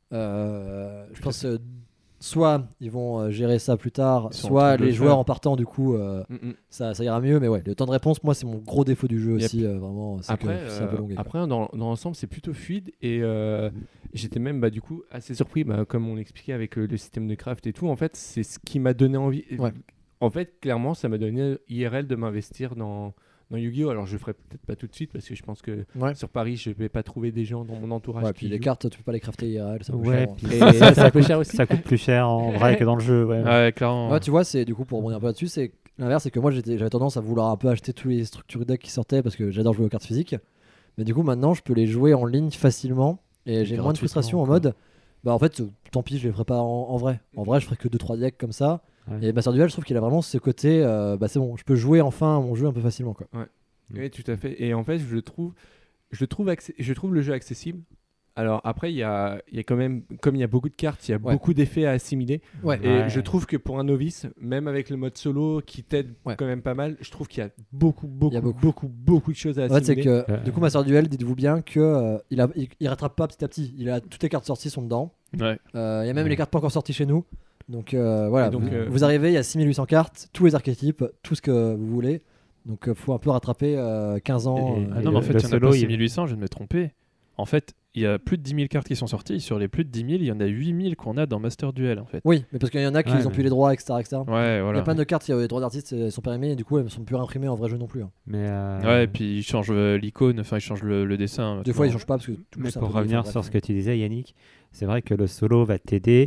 Euh, je pense euh, soit ils vont euh, gérer ça plus tard, Ils sont en soit train de les le joueurs faire. en partant, du coup, euh, Mm, mm. ça, ça ira mieux. Mais ouais, le temps de réponse, moi, c'est mon gros défaut du jeu Yep. aussi. euh, vraiment, c'est que Après, c'est un peu euh, longué. quoi. après dans, dans l'ensemble, c'est plutôt fluide et euh, j'étais même bah, du coup assez surpris, bah, comme on l'expliquait avec euh, le système de craft et tout. En fait, c'est ce qui m'a donné envie. Ouais. En fait, clairement, ça m'a donné I R L de m'investir dans, dans Yu-Gi-Oh! Alors, je le ferai peut-être pas tout de suite parce que je pense que Ouais. sur Paris, je vais pas trouver des gens dans mon entourage Ouais, qui puis les jouent. cartes, tu peux pas les crafter I R L. Ça coûte Ouais, cher, hein. puis Et ça, ça, ça peut coûte, cher aussi. ça coûte plus cher en vrai que dans le jeu. Ouais. Ouais, clairement. Ouais, tu vois, c'est du coup pour rebondir un peu là-dessus, c'est que l'inverse, c'est que moi j'étais- j'avais tendance à vouloir un peu acheter tous les structures decks qui sortaient parce que j'adore jouer aux cartes physiques. Mais du coup, maintenant, je peux les jouer en ligne facilement et j'ai moins de Gratuitement, frustration en quoi. mode. Bah en fait, euh, tant pis, je les ferai pas en, en vrai. En vrai, je ferai que deux trois decks comme ça. Ouais. Et Master Duel, je trouve qu'il a vraiment ce côté. euh, bah c'est bon, je peux jouer enfin à mon jeu un peu facilement quoi. Oui, tout à fait. Et en fait, je le trouve, je le trouve, accé- je trouve le jeu accessible. Alors après, il y a, il y a quand même, comme il y a beaucoup de cartes, il y a Ouais. beaucoup d'effets à assimiler. Ouais. Et Ouais. je trouve que pour un novice, même avec le mode solo qui t'aide Ouais. quand même pas mal, je trouve qu'il y a beaucoup, beaucoup, Il y a beaucoup. beaucoup, beaucoup, de choses à En fait, c'est assimiler. que Ouais. du coup, Master Duel, dites-vous bien que euh, il, a, il, il rattrape pas petit à petit. Il a toutes les cartes sorties sont dedans. Ouais. Euh, Il y a même Ouais. les cartes pas encore sorties chez nous. Donc euh, voilà, Et donc, vous, euh, vous arrivez, il y a six mille huit cents cartes, tous les archétypes, tout ce que vous voulez. Donc il faut un peu rattraper euh, quinze ans. Et- euh, Ah Et non, mais en le- fait, le il y en a solo, pas il- six mille huit cents, je vais me tromper. En fait, il y a plus de dix mille cartes qui sont sorties. Sur les plus de dix mille, il y en a huit mille qu'on a dans Master Duel, en fait. Oui, mais parce qu'il y en a qui Ouais, ils ont mais- plus les droits, et cetera et cetera. Ouais, Il y voilà. a plein de cartes, il y a les droits d'artistes elles sont périmés et du coup elles ne sont plus imprimées en vrai jeu non plus. hein. Mais, euh, Ouais, et puis ils changent euh, l'icône, enfin ils changent le, le dessin. Des fois ils maintenant. changent pas parce que tout mais c'est un pour peu- revenir enfin, sur bref. ce que tu disais, Yannick, c'est vrai que le solo va t'aider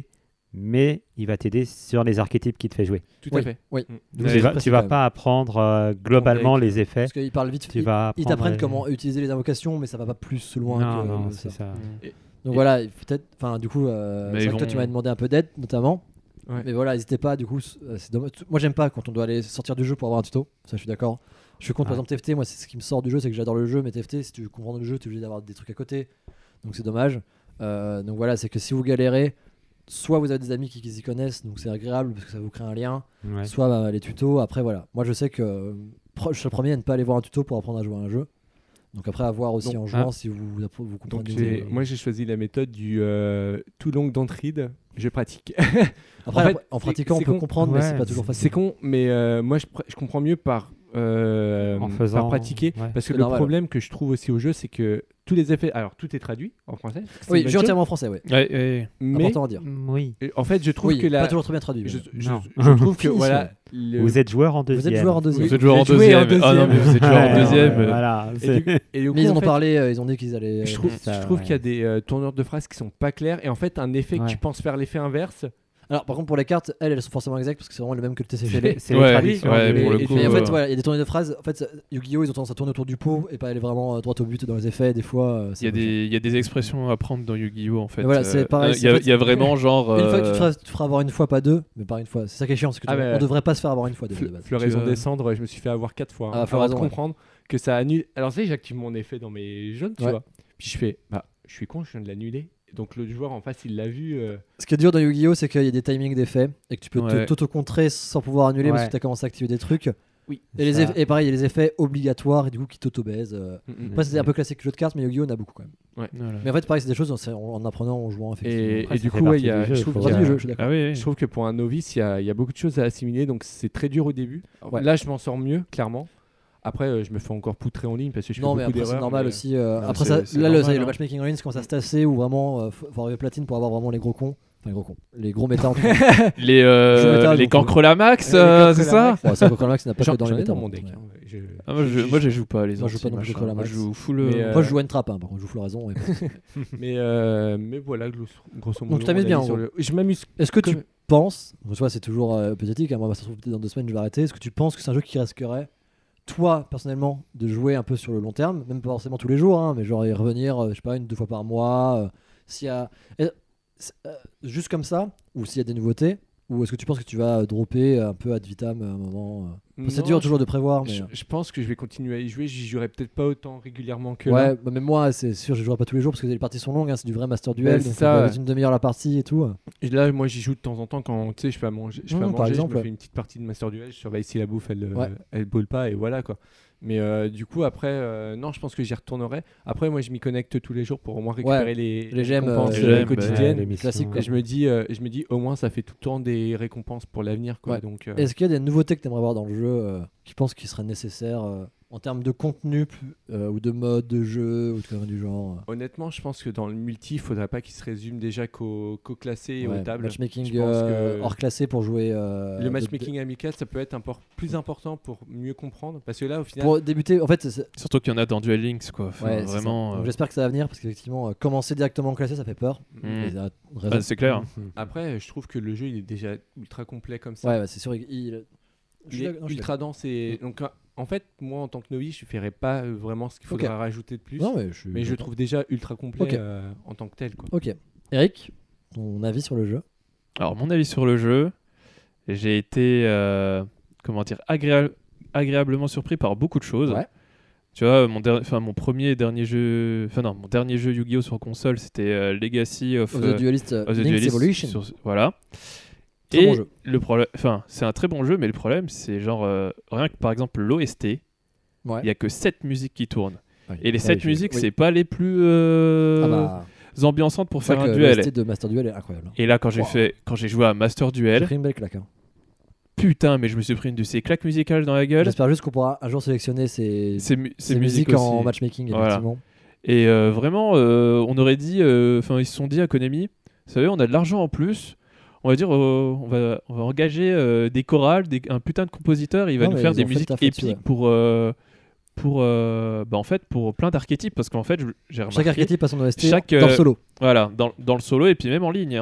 mais il va t'aider sur les archétypes qu'il te fait jouer. Tout Oui. à fait. Oui. Mm. Donc, tu c'est vas, précis tu vas quand pas apprendre euh, globalement Avec, les effets. Parce qu'ils parlent vite, Tu ils, vas ils apprendre t'apprennent les- comment utiliser les invocations, mais ça va pas plus loin Non, que non, euh, c'est ça. ça. Donc Et- voilà, il faut peut-être, enfin du coup, euh, Mais c'est ils vrai que toi vont- tu m'avais demandé un peu d'aide notamment. Ouais. Mais voilà, n'hésitez pas. Du coup, c'est c'est dommage. Moi, j'aime pas quand on doit aller sortir du jeu pour avoir un tuto. Ça, je suis d'accord. Je suis contre, par Ouais. exemple, T F T. Moi, c'est ce qui me sort du jeu, c'est que j'adore le jeu, mais T F T, si tu veux comprendre le jeu, tu es obligé d'avoir des trucs à côté. Donc c'est dommage. Euh, donc voilà, c'est que si vous galérez, soit vous avez des amis qui, qui s'y connaissent, donc c'est agréable parce que ça vous crée un lien. Ouais. Soit bah, les tutos. Après, voilà. Moi, je sais que euh, pro- je suis le premier à ne pas aller voir un tuto pour apprendre à jouer à un jeu. Donc après, à voir aussi Donc- en jouant ah. si vous, vous, vous Donc comprenez. j'ai- euh, moi j'ai choisi la méthode du euh, tout long don't read, je pratique. Après, en fait, en c'est- pratiquant, on c'est peut con. comprendre, mais Ouais, c'est pas toujours facile. C'est con, mais euh, moi je, pr- je comprends mieux par, euh, En par faisant- pratiquer. ouais. Parce que C'est le normal. problème que je trouve aussi au jeu, c'est que tous les effets. Alors tout est traduit en français. c'est une Oui, bonne jeu chose, entièrement en français, oui. Ouais, ouais. Mais Important à dire. Mm, Oui. euh, en fait, je trouve Oui, que la. pas toujours très bien traduit. je, mais- je- Non. je trouve que Finition. voilà. le- Vous êtes joueur en deuxième. Vous êtes joueur en deuxième. Vous êtes joueur en J'ai joué en deuxième. Ah non, mais deuxième. vous êtes joueur en Ouais, deuxième. ouais, euh, Voilà. Et c'est- du, et du coup, Mais ils en en ont fait, parlé, euh, ils ont dit qu'ils allaient. Je trouve, Ça, je trouve ouais. qu'il y a des euh, tournures de phrases qui sont pas claires et en fait un effet que Ouais. tu penses faire l'effet inverse. Alors, par contre, pour les cartes, elles, elles sont forcément exactes parce que c'est vraiment le même que le c'est T C G. les, c'est Ouais, les traductions. ouais, du- pour le et- coup, Mais en fait, euh, voilà, il y a des tournées de phrases. En fait, Yu-Gi-Oh! Ils ont tendance à tourner autour du pot et pas aller vraiment euh, droit au but dans les effets. Des fois, euh, Il c'est y, a moche. des, il y a des expressions à prendre dans Yu-Gi-Oh! En fait. Mais voilà, c'est Euh, pareil, Il y, a- c'est- en fait, il y a vraiment genre. Une fois que tu euh, te feras, tu te feras avoir une fois, pas deux, mais pas une fois. C'est ça qui est chiant, c'est que tu- Ah, mais- on devrait pas se faire avoir une fois de, de Fle- base. Floraison Tu, euh, descendre, je me suis fait avoir quatre fois. Ah, hein, floraison, avant de ouais. comprendre que ça annule. Alors, tu sais, j'active mon effet dans mes jaunes, tu Ouais. vois. Puis je fais, bah, je suis con, je viens de l'annuler. Donc le joueur en face, il l'a vu. euh, Ce qui est dur dans Yu-Gi-Oh! C'est qu'il y a des timings d'effets et que tu peux te- Ouais. t'auto-contrer sans pouvoir annuler parce Ouais. que tu as commencé à activer des trucs. Oui. Et, les Ça. eff- et pareil, il y a les effets obligatoires et du coup qui t'auto-baisent. euh. mm, mm. Après, c'est un peu classique le jeu de cartes, mais Yu-Gi-Oh! On a beaucoup quand même. voilà. Mais en fait, pareil, c'est des choses en, en apprenant, en jouant, effectivement. Et, Après, et ça du fait coup, ouais, partie il y a, du jeu, je, trouve faut qu'il y a- Partie du jeu, je suis d'accord. Ah oui, oui. je trouve que pour un novice, il y a, il y a beaucoup de choses à assimiler, donc c'est très dur au début. Ouais. Là, je m'en sors mieux, clairement. Après, euh, je me fais encore poutrer en ligne parce que je Non, fais mais beaucoup après, c'est d'erreurs. normal mais- aussi. euh, Non, après, c'est- ça, c'est là, le, normal, ça y est, le hein. matchmaking en ligne, ça commence à se tasser où vraiment, euh, faut faut arriver platine pour avoir vraiment les gros cons. Enfin, les gros cons. Les gros méta. en tout cas. Les, euh, Jeu méta, les donc, cancres la max, Ouais, les euh, cancres c'est la ça max. Bon, ça, Coco Max n'a pas J'en fait dans j'en les ai méta. dans mon ouais. deck. hein, ouais, je- Ah, moi, je, moi, je joue pas à les Moi, je joue pas non plus anti-machin. contre la Moi, max. je joue full. Mais, euh, euh, Moi, je joue N-Trap, hein, par contre, je joue Floraison. et- mais, euh, mais voilà, glos- grosso modo. Donc, tu t'amuses mon bien, avis en sur gros. le- Je m'amuse. Est-ce que tu Comme- penses, donc, tu vois, c'est toujours euh, hypothétique, hein, moi, ça se trouve peut-être dans deux semaines, je vais arrêter. Est-ce que tu penses que c'est un jeu qui risquerait, toi, personnellement, de jouer un peu sur le long terme, même pas forcément tous les jours, hein, mais genre y revenir, euh, je sais pas, une, deux fois par mois, euh, s'il y a. euh, c'est, euh, juste comme ça, ou s'il y a des nouveautés, ou est-ce que tu penses que tu vas dropper un peu ad vitam à un moment euh Enfin, c'est Non, dur je- toujours de prévoir, mais. Je, euh, je pense que je vais continuer à y jouer. J'y jouerai peut-être pas autant régulièrement que Ouais, là. bah, même moi, c'est sûr, je jouerai pas tous les jours parce que les parties sont longues, hein, c'est du vrai master duel, Ouais, donc c'est ça, ça, va ouais. être une demi-heure la partie et tout. Et là, moi, j'y joue de temps en temps quand tu sais, je fais à manger. Je, fais à Mmh, manger, par exemple, je me ouais. fais une petite partie de Master Duel. Je surveille si la bouffe, elle, euh, Ouais. elle brûle pas et voilà quoi. Mais euh, du coup, après, euh, non, je pense que j'y retournerai. Après, moi, je m'y connecte tous les jours pour au moins récupérer Ouais, les, les gemmes, récompenses euh, les euh, gemmes, quotidiennes. Ouais, les missions. classiques, Et je me dis, euh, je me dis, au moins, ça fait tout le temps des récompenses pour l'avenir, quoi. Ouais. Donc, euh, Est-ce qu'il y a des nouveautés que tu aimerais voir dans le jeu euh, qui pensent qu'il serait nécessaire euh, en termes de contenu plus- euh, ou de mode de jeu ou de conneries du genre euh honnêtement, je pense que dans le multi, il faudrait pas qu'il se résume déjà qu'au qu'au classé et Ouais, aux tables. matchmaking Je pense euh, que- hors classé pour jouer. euh, Le de- matchmaking amical, ça peut être impor- plus important pour mieux comprendre. Parce que là, au de- final, pour débuter, en fait, c'est- c'est- Surtout qu'il y en a dans Duel Links, quoi. Enfin, ouais, c'est vraiment. ça. Donc, euh, j'espère que ça va venir parce qu'effectivement, euh, commencer directement en classé, ça fait peur. Mm. Et ça a raison. ah, c'est clair. après, je trouve que le jeu, il est déjà ultra complet comme ça. Ouais, bah, c'est sûr. Il, il- je suis Il est d'accord- non, je suis ultra dense et donc euh, en fait moi en tant que novice je ne ferais pas euh, vraiment ce qu'il Ok. faudrait rajouter de plus d'accord. Non, mais je, suis mais je le d'accord. trouve déjà ultra complet Ok. euh, en tant que tel quoi. Ok. Eric, ton avis sur le jeu? Alors, mon avis sur le jeu, j'ai été, euh, comment dire, agréa- agréablement surpris par beaucoup de choses. Ouais. Tu vois, mon, der- enfin, mon premier et dernier jeu, enfin non, mon dernier jeu Yu-Gi-Oh sur console, c'était euh, Legacy of, Of euh, the Duelist euh, of the Link's Duelist Evolution. sur- voilà. Très et bon jeu. le problème, enfin, c'est un très bon jeu, mais le problème, c'est genre euh, rien que par exemple l'O S T, il Ouais. y a que sept musiques qui tournent. Ouais. Et les Ouais, sept je- musiques, oui. c'est pas les plus euh, Ah bah, ambiançantes pour c'est faire vrai un que duel. l'O S T de Master Duel est incroyable. Et là, quand j'ai Wow. fait, quand j'ai joué à Master J'ai Duel, pris une belle claque. hein. putain, mais je me suis pris une de ces claques musicales dans la gueule. J'espère juste qu'on pourra un jour sélectionner ces, C'est mu- ces ces musiques musiques en aussi. matchmaking, Voilà. effectivement. Et euh, vraiment, euh, on aurait dit, enfin, ils se sont dit à Konami, vous savez, on a de l'argent en plus. On va dire, euh, on, va, on va engager euh, des chorales, des- un putain de compositeur, il va Non, nous mais faire ils des ont fait le musiques taf là-dessus, épiques ouais. pour, euh, pour, euh, bah, en fait, pour plein d'archétypes, parce qu'en fait, je- j'ai remarqué, Chaque archétype a son O S T Chaque, dans le euh, solo. voilà, dans, dans le solo et puis même en ligne. hein.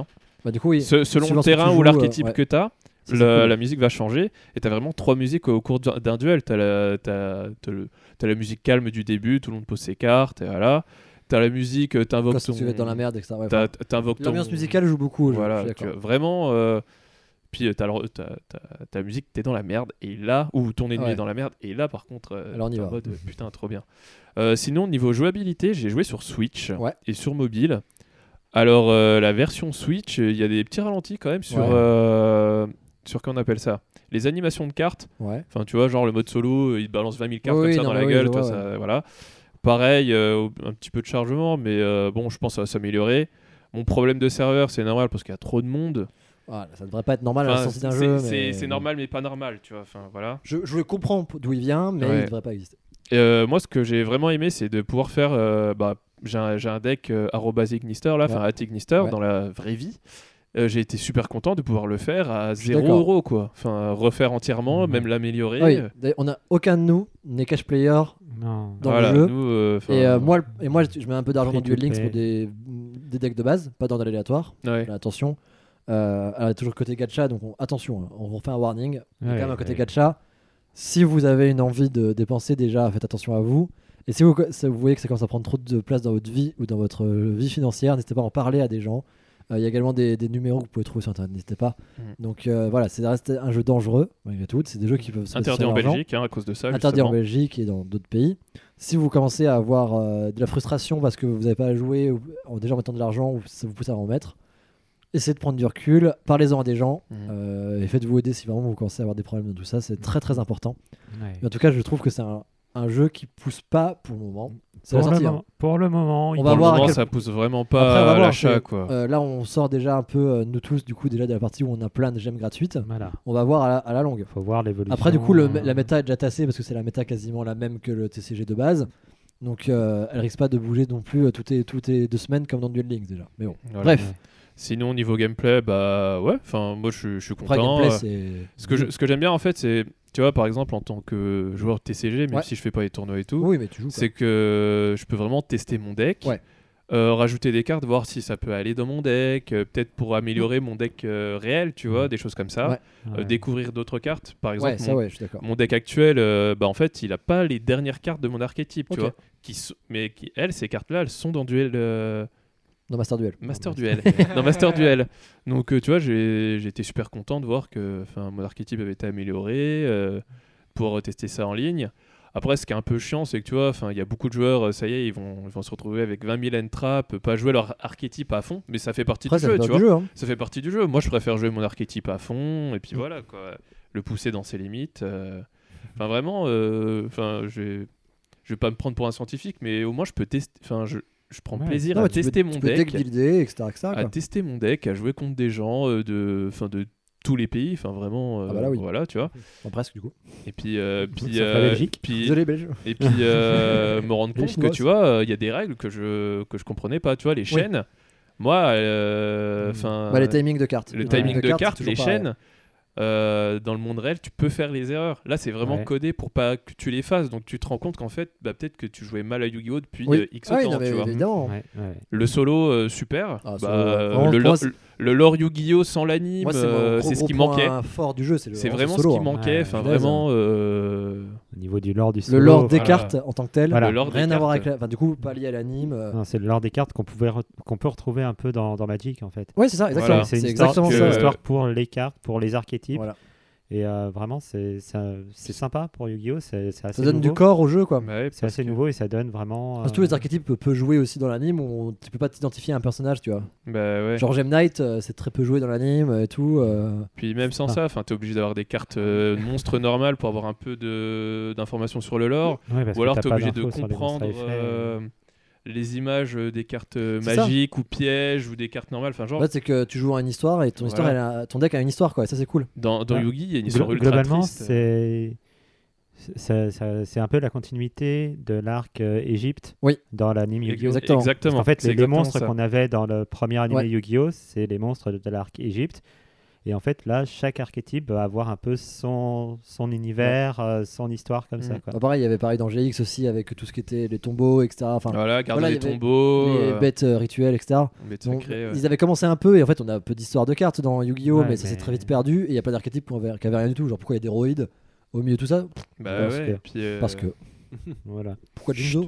Bah, du coup, oui. Se- selon Suivant le ce que tu terrain joues, ou euh, l'archétype ouais. que tu as, Ça, c'est la, cool. la musique va changer. Et tu as vraiment trois musiques au cours d'un d'un duel. Tu as la, t'as- t'as le- t'as la musique calme du début, tout le monde pose ses cartes, et voilà. Tu as la musique, tu Quand invoques tu ton... vas être dans la merde, et cetera. Ouais, t'as- enfin, t'invoques ton- L'ambiance musicale joue beaucoup. je- Voilà, je suis tu- d'accord. vraiment. euh, Puis tu as, ta musique, t'es dans la merde, et là, ou ton ennemi Ouais. est dans la merde, et là, par contre, euh, Alors, on y t'es en va. mode, euh, putain, trop bien. Euh, sinon, niveau jouabilité, j'ai joué sur Switch Ouais. et sur mobile. Alors, euh, la version Switch, il y a des petits ralentis quand même sur. Ouais. euh, sur comment on appelle ça, les animations de cartes. Ouais. Enfin, tu vois, genre le mode solo, il te balance vingt mille cartes Oui, comme oui, ça non, dans mais la oui, gueule. je toi, vois, ça, voilà. Pareil, euh, un petit peu de chargement, mais euh, bon, je pense que ça va s'améliorer. Mon problème de serveur, c'est normal parce qu'il y a trop de monde. Voilà, ça devrait pas être normal à la Enfin, sortie d'un c'est- jeu. c'est- mais- C'est normal, mais pas normal, tu vois. Enfin, voilà. Je, je comprends d'où il vient, mais Ouais. il devrait pas exister. Et, euh, moi, ce que j'ai vraiment aimé, c'est de pouvoir faire. euh, bah, j'ai un, j'ai un deck euh, arobase Ignister, là, enfin, Ouais. at Ignister, Ouais. dans la vraie vie. Euh, j'ai été super content de pouvoir le faire à suis zéro d'accord. euro, quoi. Enfin, refaire entièrement, Ouais. même l'améliorer. Ah oui, d'ailleurs, on a aucun de nous n'est cash player Non. dans Voilà, le jeu. nous, euh, 'fin, Et euh, moi, le- et moi, je je mets un peu d'argent dans Free to Duel Links play. pour des, des decks de base, pas dans de l'aléatoire. ouais. Mais attention. Euh, alors, il y a toujours le côté gacha, donc on- attention, hein, on vous refait un warning. Il y a quand Ouais, même un côté ouais. gacha. Si vous avez une envie de dépenser, déjà, faites attention à vous. Et si vous, si vous voyez que ça commence à prendre trop de place dans votre vie ou dans votre euh, vie financière, n'hésitez pas à en parler à des gens. Euh, Il y a également des, des numéros que vous pouvez trouver sur internet, n'hésitez pas. Mhm. Donc euh, voilà, c'est reste un jeu dangereux, malgré tout. C'est des jeux qui peuvent se Interdit en Belgique, hein, à cause de ça. interdit en justement. Belgique et dans d'autres pays. Si vous commencez à avoir euh, de la frustration parce que vous n'avez pas à jouer, ou en déjà en mettant de l'argent, ou ça vous pousse à en mettre, essayez de prendre du recul, parlez-en à des gens Mhm. euh, et faites-vous aider si vraiment vous commencez à avoir des problèmes dans tout ça. C'est très très important. Ouais. Mais en tout cas, je trouve que c'est un, un jeu qui pousse pas pour le moment. C'est la Pour, le sortie, hein. moment, pour le moment, On il va Pour le voir à moment, quel- ça pousse vraiment Après, on pas va à voir, l'achat, c'est- quoi. Euh, là, on sort déjà un peu, euh, nous tous, du coup, déjà de la partie où on a plein de gemmes gratuites. Voilà. On va voir à la, à la longue. Faut voir l'évolution. Après, du coup, le- euh, la méta est déjà tassée parce que c'est la méta quasiment la même que le T C G de base. Donc, euh, elle risque pas de bouger non plus euh, toutes les, toutes les deux semaines comme dans Duel Links déjà. Mais bon, Voilà. bref. Ouais. Sinon, niveau gameplay, bah ouais, enfin, moi je suis- je suis Après, content. gameplay, euh, c'est. Ce que je- ce que j'aime bien en fait, c'est, tu vois, par exemple, en tant que joueur T C G, même Ouais. si je fais pas les tournois et tout, Oui, mais tu joues. quoi. c'est que je peux vraiment tester mon deck, Ouais. euh, rajouter des cartes, voir si ça peut aller dans mon deck, euh, peut-être pour améliorer mon deck euh, réel, tu vois, des choses comme ça, Ouais. Euh, Ouais. découvrir d'autres cartes. Par exemple, Ouais, ça, mon, ouais, je suis d'accord. mon deck actuel, euh, bah en fait, il a pas les dernières cartes de mon archétype, Ok. tu vois, qui so- mais qui, elles, ces cartes-là, elles sont dans Duel. euh, Dans Master Duel. Master Non, Duel. Dans Master Duel. Donc, euh, tu vois, j'ai j'ai été super content de voir que enfin, mon archétype avait été amélioré, euh, pour tester ça en ligne. Après, ce qui est un peu chiant, c'est que tu vois, enfin, il y a beaucoup de joueurs, euh, ça y est, ils vont, ils vont se retrouver avec vingt mille end-traps, pas jouer leur archétype à fond, mais ça fait partie Après, du ça jeu, fait tu pas vois. du jeu. Hein. Ça fait partie du jeu. Moi, je préfère jouer mon archétype à fond, et puis Mm. voilà, quoi. Le pousser dans ses limites. euh. Enfin, vraiment, euh, enfin, je vais, je vais pas me prendre pour un scientifique, mais au moins, je peux tester. Enfin, je, je prends Ouais. plaisir Non, à mais tu tester peux, mon tu peux deck. deck builder, et cetera et cetera, à quoi. tester mon deck, à jouer contre des gens euh, de, enfin de tous les pays, enfin vraiment, euh, Ah bah là, oui. voilà, tu vois. Enfin, presque, du coup. Et puis, euh, puis, Sauf la euh, Belgique. puis, Désolé, Belge. et puis euh, me rendre Les compte que Chinois tu vois, il y a des règles que je que je comprenais pas, tu vois, les chaînes. Moi, euh, Mm. enfin, Bah, les timings de cartes. le Les timing de c'est cartes, toujours les pareil. chaînes. euh, dans le monde réel, tu peux faire les erreurs. Là, c'est vraiment Ouais. codé pour pas que tu les fasses. Donc, tu te rends compte qu'en fait, bah, peut-être que tu jouais mal à Yu-Gi-Oh depuis Oui. euh, X Ah oui, temps, non, mais tu vois. évidemment. Ouais, ouais. Le solo, euh, super. Ah, Bah, solo, euh, vraiment, le, pour lo- moi, c'est- le lore Yu-Gi-Oh sans l'anime, Moi, c'est mon euh, gros, c'est ce gros qui point manquait. fort du jeu. C'est le- C'est ce vraiment solo, ce qui hein. manquait. Ouais, Enfin, punaise. vraiment. euh, Au niveau du lore du Le solo. lore des voilà. cartes en tant que tel, Voilà. Le lore des rien à voir cartes. avec la... Enfin, du coup, pas lié à l'anime. euh. Non, c'est le lore des cartes qu'on pouvait re- qu'on peut retrouver un peu dans, dans Magic en fait. Ouais, c'est ça, exactement. Voilà. C'est une C'est histoire, exactement c'est que- une ça. histoire pour les cartes, pour les archétypes. Voilà. Et euh, vraiment, c'est c'est un- c'est sympa pour Yu-Gi-Oh! C'est c'est assez Ça donne nouveau. du corps au jeu, quoi. bah ouais, C'est parce assez que- nouveau et ça donne vraiment. Parce que tous les archétypes peuvent jouer aussi dans l'anime où on- tu peux pas t'identifier à un personnage, tu vois. Bah ouais. Genre Gem Knight, euh, c'est très peu joué dans l'anime et tout. euh. Puis même sans Ah. ça, enfin, t'es obligé d'avoir des cartes euh, monstres normales pour avoir un peu de d'informations sur le lore. Ouais, parce Ou que alors t'as t'es pas obligé de d'infos sur les monstres comprendre à effet. euh, les images euh, des cartes euh, C'est ça. magiques ou pièges ou des cartes normales. Enfin, genre, En fait, c'est que tu joues à une histoire et ton, histoire, Voilà. elle a- ton deck a une histoire, quoi. Et ça, c'est cool. dans, dans Ouais. Yu-Gi, il y a une Glo- histoire ultra Globalement, triste. c'est c'est- ça- c'est un peu la continuité de l'arc euh, Égypte Oui. dans l'anime Yu-Gi-Oh! Exactement. Exactement. Parce qu'en fait, C'est les, les exactement monstres ça. qu'on avait dans le premier anime Ouais. Yu-Gi-Oh! C'est les monstres de, de l'arc Égypte. Et en fait, là, chaque archétype va avoir un peu son, son univers, euh, son histoire comme Mm. ça. Quoi. Bah, pareil, il y avait pareil dans G X aussi avec tout ce qui était les tombeaux, et cetera. Enfin, Voilà, garder voilà, les il y avait tombeaux, les euh, bêtes euh, rituelles, et cetera. bêtes Donc, sacrées, ouais. ils avaient commencé un peu, et en fait, on a un peu d'histoire de cartes dans Yu-Gi-Oh! Ouais, mais ça s'est mais- très vite perdu, et il y a pas d'archétype qui avait, qui avait rien du tout. Genre, pourquoi il y a des droïdes au milieu de tout ça? Bah Parce ouais, que- et puis, euh, Parce que. Voilà. Pourquoi Jinzo?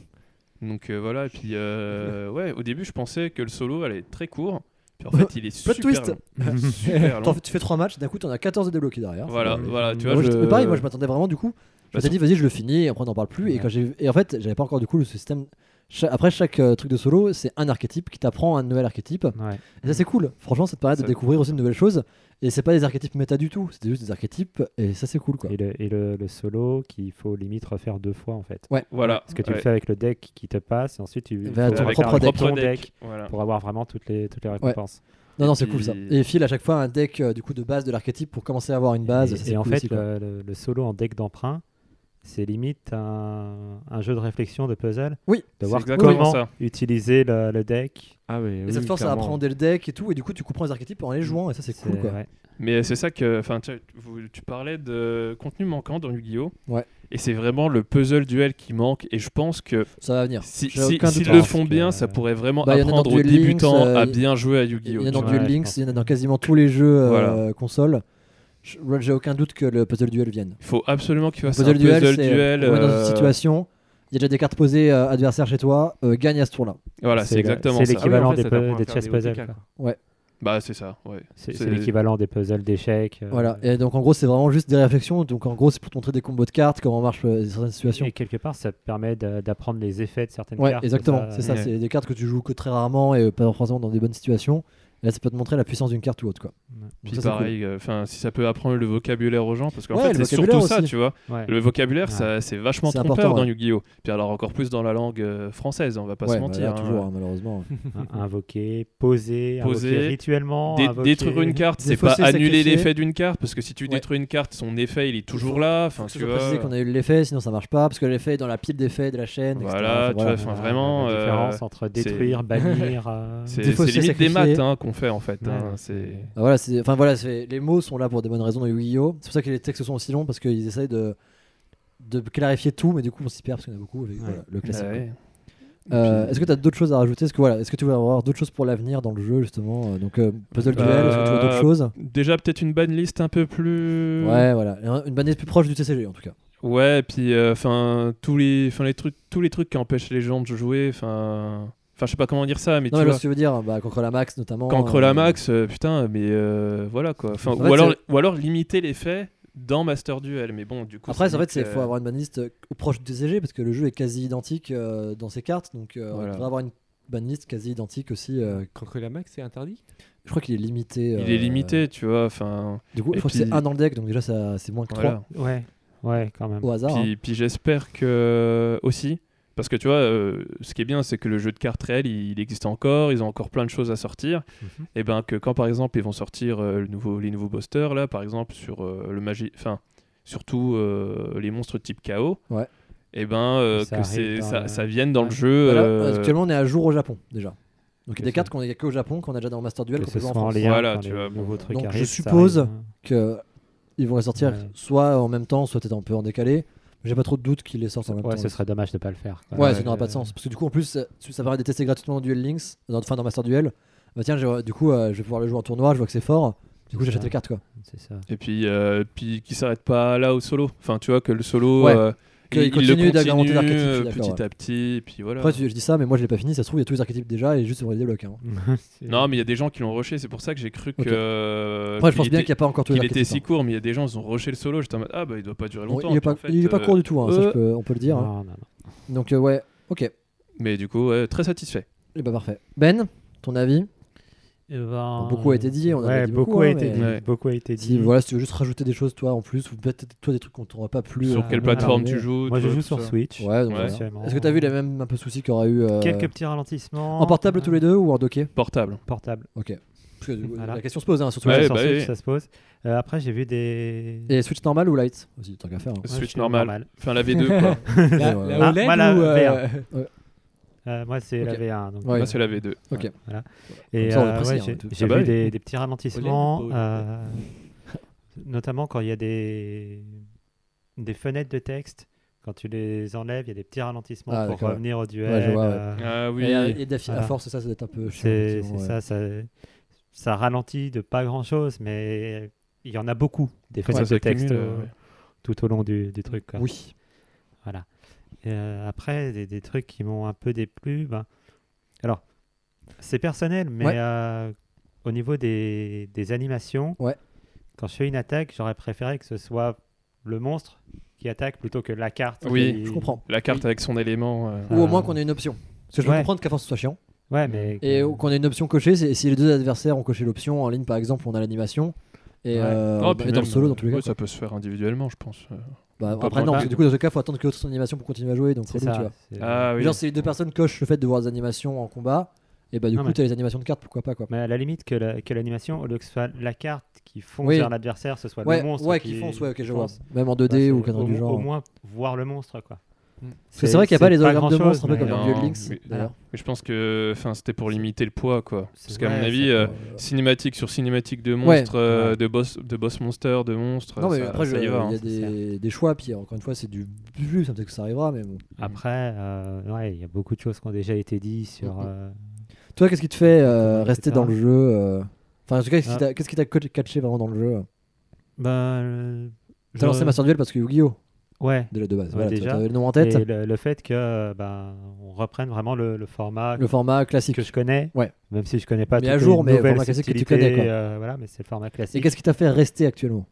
Donc euh, voilà, et puis euh, ouais, au début je pensais que le solo allait être très court, puis en fait il est Plot super twist. long. Super long. T'en fais- Tu fais trois matchs, d'un coup, t'en as quatorze de débloqués derrière. Voilà, Euh, voilà, tu vois, moi, je- je- mais pareil, moi je m'attendais vraiment du coup. Je Bah, m'étais dit, vas-y, je le finis, et après on n'en parle plus. Et, Ouais. quand j'ai... et en fait, j'avais pas encore du coup le système. Cha- Après chaque euh, truc de solo, c'est un archétype qui t'apprend un nouvel archétype. Ouais. Et ça, c'est cool. Franchement, ça te permet de Ça- découvrir aussi de nouvelles choses. Et c'est pas des archétypes méta du tout, c'est juste des archétypes. Et ça, c'est cool quoi. Et, le, et le, le solo qu'il faut limite refaire deux fois en fait. Voilà. Parce que tu ouais. le fais avec le deck qui te passe et ensuite tu Va à faut ton Avec propre refaire ton avec deck. ton deck Voilà. pour avoir vraiment toutes les, toutes les récompenses. Non, non, Et c'est cool ça. puis- Et il file à chaque fois un deck euh, du coup de base de l'archétype pour commencer à avoir une base. Et, ça, c'est et en cool fait, aussi, quoi. le, le- le solo en deck d'emprunt, c'est limite un, un jeu de réflexion, de puzzle. Oui. De C'est voir exactement comment ça. utiliser le, le deck. Ah oui, Et oui, ça te force à clairement. appréhender le deck et tout. Et du coup, tu comprends les archétypes en les jouant. Et ça, c'est cool quoi. ouais. Mais c'est ça que, enfin, tu, vous- tu parlais de contenu manquant dans Yu-Gi-Oh! Ouais. Et c'est vraiment le puzzle duel qui manque. Et je pense que Ça va venir. si, J'ai si- aucun s'ils doute. le parce font que- bien, ça pourrait vraiment Bah, il y en a dans apprendre aux Duel Links, débutants euh, à il- bien jouer à Il Yu-Gi-Oh! y en a dans Ouais, Duel je Links, pense. il y en a dans quasiment tous les jeux euh, Voilà. console. Je- ouais, J'ai aucun doute que le puzzle duel vienne. Il faut absolument qu'il fasse Puzzle un duel, puzzle c'est duel. on est dans une euh, situation. Il y a déjà des cartes posées euh, adversaires chez toi, euh, gagne à ce tour-là. Voilà, c'est le- exactement c'est ça. l'équivalent Ah oui, en fait, des, ça t'apprend pu- à des faire chess des puzzles. O T K, quoi. Bah c'est ça, ouais. C'est C'est- c'est l'équivalent des puzzles d'échecs. euh, Voilà. Et donc en gros, c'est vraiment juste des réflexions. Donc en gros, c'est pour te montrer des combos de cartes, comment marchent euh, certaines situations. Et quelque part, ça permet de- d'apprendre les effets de certaines Ouais, cartes. exactement. ça- C'est ça. Ouais. C'est des cartes que tu joues que très rarement et pas forcément dans des bonnes situations. Et là, ça peut te montrer la puissance d'une carte ou autre, quoi. Ouais. Donc Puis ça, c'est pareil, enfin si ça peut apprendre le vocabulaire aux gens, parce qu'en Ouais, fait le c'est vocabulaire surtout ça, aussi. tu vois. Ouais. Le vocabulaire, Ouais. ça c'est vachement C'est trompeur important, dans ouais. Yu-Gi-Oh! Puis alors encore plus dans la langue euh, française, on va pas Ouais, se bah mentir. là, hein. toujours, hein, malheureusement. Un- Invoquer, poser, Poser, invoquer rituellement. Dé- invoquer- Détruire une carte, c'est pas Défausser, annuler sacrifier. l'effet d'une carte, parce que si tu Ouais. détruis une carte, son effet il est toujours là. Enfin, Faut tu toujours vois. préciser qu'on a eu l'effet, sinon ça marche pas, parce que l'effet est dans la pile d'effets de la chaîne. et cetera. Voilà, Enfin, tu vois, voilà. enfin, vraiment, La euh, différence entre c'est- détruire, bannir. euh, C'est Défausser, c'est limite des sacrifier. maths hein, qu'on fait en fait. Ouais. hein, c'est- Ah, voilà, c'est, enfin voilà, c'est, les mots sont là pour des bonnes raisons dans Yu-Gi-Oh! C'est pour ça que les textes sont aussi longs, parce qu'ils essayent de, de clarifier tout, mais du coup on s'y perd parce qu'il y en a beaucoup. avec, voilà, le classique. Bah quoi. ouais. Euh, Puis- est-ce que tu as d'autres choses à rajouter? Est-ce que, voilà, est-ce que tu veux avoir d'autres choses pour l'avenir dans le jeu justement? Euh, Donc euh, puzzle duel, est-ce que tu veux d'autres Euh, choses? Déjà peut-être une bonne liste un peu plus. Ouais, voilà, une bannière plus proche du T C G en tout cas. Ouais, puis enfin tous les, enfin les trucs, tous les trucs qui empêchent les gens de jouer, enfin, enfin je sais pas comment dire ça, mais Non, tu mais vois. ce que tu veux dire, bah, Cancre la Max notamment. Cancre euh, la max, euh, putain, mais euh, voilà quoi. Enfin, En ou fait, alors, c'est- ou alors limiter l'effet dans Master Duel, mais bon, du coup. Après, ça en fait, dit il que- faut avoir une banlist euh, proche du T C G parce que le jeu est quasi identique euh, dans ses cartes, donc euh, Voilà. on devrait avoir une banlist quasi identique aussi. euh, Cancre la Max, c'est interdit? je crois qu'il est limité. Il euh, est limité, tu vois. Enfin, Du coup, je Et crois que puis- c'est un dans le deck, donc déjà ça, c'est moins que voilà. trois Ouais, ouais, quand même. au hasard. hein. Puis, puis j'espère que aussi, parce que tu vois, euh, ce qui est bien, c'est que le jeu de cartes réel, il, il existe encore, ils ont encore plein de choses à sortir. Mhm. Et ben que quand par exemple ils vont sortir euh, le nouveau, les nouveaux boosters là, par exemple sur euh, le magie, enfin surtout euh, les monstres type K O. Ouais. Et ben euh, Ça que arrive c'est dans ça, le- ça vienne dans Ouais. le jeu. Voilà, euh, actuellement, on est à jour au Japon déjà. Donc il y a des Que cartes qu'on a qu'au Japon, qu'on a déjà dans le Master Duel, Que qu'on ce peut jouer en soit en France. lien, Voilà, quand tu les vois, bon, nouveaux euh, trucs donc je arrivent, ça suppose- arrive, hein. Que ils vont les sortir Ouais. soit en même temps, soit peut-être un peu en décalé. J'ai pas trop de doute qu'ils les sortent en même Ouais, temps. ce serait dommage de pas le faire. quoi. Ouais, Ouais, ça n'aura pas de euh, sens. Parce que du coup, en plus, ça, ça permet de tester gratuitement Duel Links, dans, enfin dans Master Duel. Bah tiens, j'ai- du coup, euh, je vais pouvoir le jouer en tournoi, je vois que c'est fort. Du coup, C'est j'achète ça. les cartes quoi. C'est ça. Et puis euh, puis qui s'arrête pas là au solo. Enfin tu vois que le solo. Ouais. euh, Qu'il il, il continue le d'augmenter continue l'archétype, je euh, suis d'accord, petit ouais. à petit. Et puis voilà. Après, tu- je dis ça, mais moi je l'ai pas fini. Ça se trouve, il y a tous les archétypes déjà et juste sur les déblocs. Hein. C'est- Non, mais il y a des gens qui l'ont rushé, c'est pour ça que j'ai cru que. Ok. euh, Après, je qu'il pense bien était- qu'il n'y a pas encore tous les qu'il était archétypes. si court, mais il y a des gens qui ont rushé le solo. J'étais en mode ah bah il doit pas durer hein. Bon, longtemps. il est Puis pas, en fait, il est pas euh, court du tout, hein, ça, je euh, peux- on peut le dire. hein. Non, non, non. Donc, euh, ouais, ok. Mais du coup, ouais, très satisfait. Et bah parfait. Ben, ton avis? Eh ben, Beaucoup a été dit, on ouais, avait dit beaucoup, beaucoup, a hein, été mais- dit. Ouais. Beaucoup a été Si, dit. voilà, si tu veux juste rajouter des choses, toi en plus, ou peut-être toi des trucs qu'on t'aura pas plu. Sur euh, quelle euh, plateforme arriver. tu joues Moi, je toi, joue tout sur ça. Switch. Ouais, donc Ouais. voilà. actuellement. Est-ce que tu as vu les mêmes un peu soucis qu'il y aura eu euh, Quelques petits ralentissements. en portable tous les deux ou en docké? Portable. Portable. Ok. Parce que du coup, Voilà. la question se pose, hein, surtout. Ouais, Ouais, la- sur bah Switch, oui. ça se pose. Euh, après, j'ai vu des. Et Switch normal ou light aussi, tant qu'à faire. hein. Ouais, Switch je suis normal. normal. Enfin la V deux quoi. La, Ouais, la ouais. O L E D Ah, voilà, ou euh, vert. Ouais. Euh, moi, c'est Ok. la V un. Donc, Ouais. Moi, c'est la V deux. Ok. Et Comme ça, on est euh, précis, ouais, hein, j'ai tout. j'ai Ah bah vu oui. des, des petits ralentissements, Olé, olé. euh, notamment quand il y a des, des fenêtres de texte. Quand tu les enlèves, il y a des petits ralentissements Ah, pour d'accord, ouais. revenir au duel. Ouais, je vois, ouais. euh, Ah oui. Et, euh, et d'affi- à Voilà. force, ça, ça doit être un peu chiant. c'est effectivement, c'est ouais. ça, ça, ça ralentit de pas grand-chose, mais il y en a beaucoup, des fenêtres ça de texte s'accumule, euh, ouais. tout au long du, du truc. Quoi. Oui. Voilà. Et, euh, après, des, des trucs qui m'ont un peu déplu. Ben... Alors, c'est personnel, mais Ouais. euh, au niveau des, des animations, Ouais. quand je fais une attaque, j'aurais préféré que ce soit le monstre qui attaque plutôt que la carte. Oui, qui- Je comprends. La carte Oui. avec son élément. euh, Ou au Euh, moins qu'on ait une option. Parce que je peux ouais. comprendre qu'à force ce soit chiant. Ouais, mais. Et que- qu'on ait une option cochée, c'est si les deux adversaires ont coché l'option en ligne par exemple, on a l'animation. Et, Ouais. euh, oh, et puis dans le même, solo dans tous les ouais, cas. ça peut se faire individuellement, je pense. euh. Bah, pas après besoin non, de- parce que du coup dans ce cas, faut attendre que l'autre son animation pour continuer à jouer, donc c'est relou, tu ça. vois. c'est- Ah oui. Genre si les deux personnes cochent le fait de voir des animations en combat, et bah du Non, coup mais- t'as les animations de cartes, pourquoi pas quoi. Mais à la limite que la- que l'animation, au lieu que ce soit la carte qui fonce Oui. vers l'adversaire, ce soit Ouais, le monstre ouais, qui, qui fonce, ouais, ok, je qui vois. fonce. Même en deux D Bah, ou c'est quelque chose au, du genre. au moins voir le monstre, quoi. Mm. Parce que c'est vrai qu'il n'y a pas les hologrammes de grand-chose, monstres, un peu mais- comme dans Duel Non, Links mais- d'ailleurs. Mais je pense que enfin, c'était pour limiter le poids, quoi. C'est Parce qu'à vrai, mon ça avis, peut- euh, cinématique sur cinématique de monstres, euh, Ouais. de boss, de boss monster, de monstres, Non mais ça, après ça je- y va. hein. il y a des, des choix, puis encore une fois c'est du plus, ça peut-être que ça arrivera, mais bon. Après, euh, ouais, il y a beaucoup de choses qui ont déjà été dites sur. Mhm. euh, Toi, qu'est-ce qui te fait euh, et rester cetera. dans le jeu euh, Enfin, en tout cas, qu'est-ce qui Ah. t'a- qu'est-ce qui t'a co- catché vraiment dans le jeu Ben, euh, T'as je- lancé Master Duel parce que Yu-Gi-Oh! Ouais. Déjà de base, Ouais, voilà, déjà. t'avais le nom en tête, Et le, le fait que ben, on reprenne vraiment le, le format le format classique. que je connais, Ouais. même si je connais pas Mais toutes à jour, les mais nouvelles format classique que tu subtilités, connais, quoi. euh, voilà, mais c'est le format Et classique. qu'est-ce qui t'a fait rester actuellement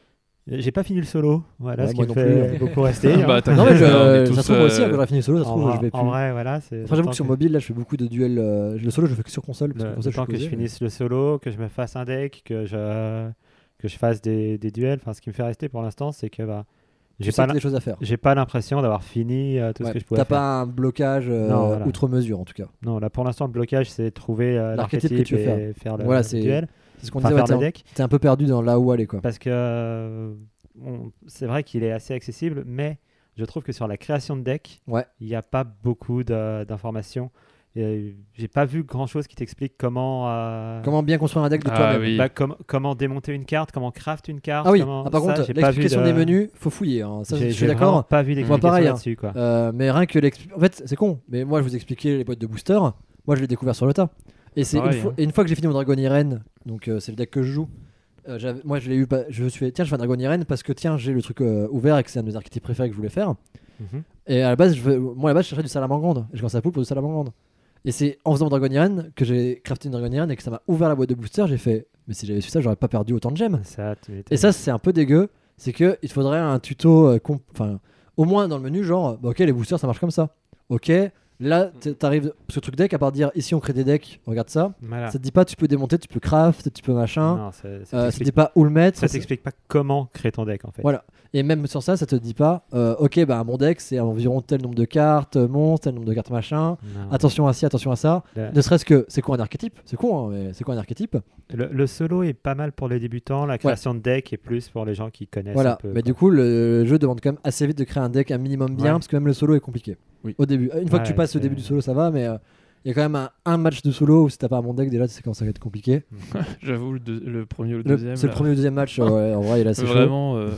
J'ai pas fini le solo, voilà, Ouais, ce moi qui me non fait plus. beaucoup rester. hein. Bah, t'as- Non mais je, on est ça tous, se trouve moi aussi, euh, hein, quand j'aurai fini le solo, ça se en, trouve, vrai- je vais plus. en vrai, voilà, c'est. Après, j'avoue le que sur temps mobile, là, je fais beaucoup de duels. euh, le solo, je le fais que sur console. Parce que le, console, le temps je que suis je posé, finisse le solo, que je me fasse un deck, que je que je fasse des, des duels. Enfin, ce qui me fait rester pour l'instant, c'est que bah, mais j'ai tu sais pas qu'il y a l'im- des choses à faire. j'ai pas l'impression d'avoir fini euh, tout Ouais, ce que je pouvais T'as faire. pas un blocage euh, Non, voilà. outre mesure en tout cas. Non, là pour l'instant le blocage c'est de trouver euh, L'archétype l'archétype que tu veux et faire, le, Voilà, le c'est- duel, C'est ce qu'on enfin disait, ouais, faire le t'es deck. un- t'es un peu perdu dans là où aller quoi. Parce que euh, on- c'est vrai qu'il est assez accessible, mais je trouve que sur la création de deck, Ouais. il n'y a pas beaucoup de- d'informations. Et j'ai pas vu grand chose qui t'explique comment, euh, Comment bien construire un deck de Ah toi-même. oui. bah, com- comment démonter une carte, comment craft une carte. Ah oui, comment- ah, par ça, contre, j'ai pas vu l'explication de- des menus, faut fouiller. hein. Ça, j'ai- je suis j'ai vraiment d'accord. pas vu d'explication pareil, hein. là-dessus. Quoi. Euh, mais rien que l'expli- En fait, c'est con. Mais moi, je vous expliquais les boîtes de booster. Moi, je l'ai découvert sur le tas. Et c'est une, Pareil, fois... hein. et une fois que j'ai fini mon Dragon Irene, donc euh, c'est le deck que je joue. euh, j'avais- moi, je l'ai eu. pas- Je me suis fait, tiens, je fais un Dragon Irene parce que tiens, j'ai le truc euh, ouvert et que c'est un de mes archétypes préférés que je voulais faire. Mhm. Et à la base, je veux- moi, à la base, je cherchais du Salamangande. Et je commençais à poule pour du Salamangande. Et c'est en faisant mon Dragon Irene que j'ai crafté une Dragon Irene et que ça m'a ouvert la boîte de booster. J'ai fait, mais si j'avais su ça, j'aurais pas perdu autant de gemmes. Ça, tu m'étonnes. Et ça, c'est un peu dégueu. C'est que il te faudrait un tuto, euh, comp- enfin, au moins dans le menu, genre, bah, ok, les boosters, ça marche comme ça. Ok, là, t- t'arrives sur le truc deck, à part dire ici on crée des decks, regarde ça. Voilà. Ça te dit pas, tu peux démonter, tu peux craft, tu peux machin. Non, ça, ça Euh, ça te t'explique- dit pas où le mettre. ça ça- t'explique pas comment créer ton deck en fait. Voilà. Et même sur ça, ça te dit pas, euh, ok, bah mon deck c'est environ tel nombre de cartes, euh, monstres, tel nombre de cartes machin. Non. Attention à ci, attention à ça. Le- Ne serait-ce que, c'est quoi un archétype C'est con, hein, mais c'est quoi un archétype Le, le solo est pas mal pour les débutants, la création de deck est plus pour les gens qui connaissent Voilà. un peu. Mais quoi. du coup, le jeu demande quand même assez vite de créer un deck un minimum bien, Ouais. parce que même le solo est compliqué. Oui. Au début. Une fois que Ouais, tu passes le c'est- début du solo, ça va, mais il y a quand même un, un match de solo où si t'as pas un bon deck, déjà, c'est quand ça va être compliqué. J'avoue, le, deux- le premier ou le Le- deuxième. C'est le là, premier ou deuxième match, euh, ouais, en vrai, il est assez chaud. Vraiment. euh,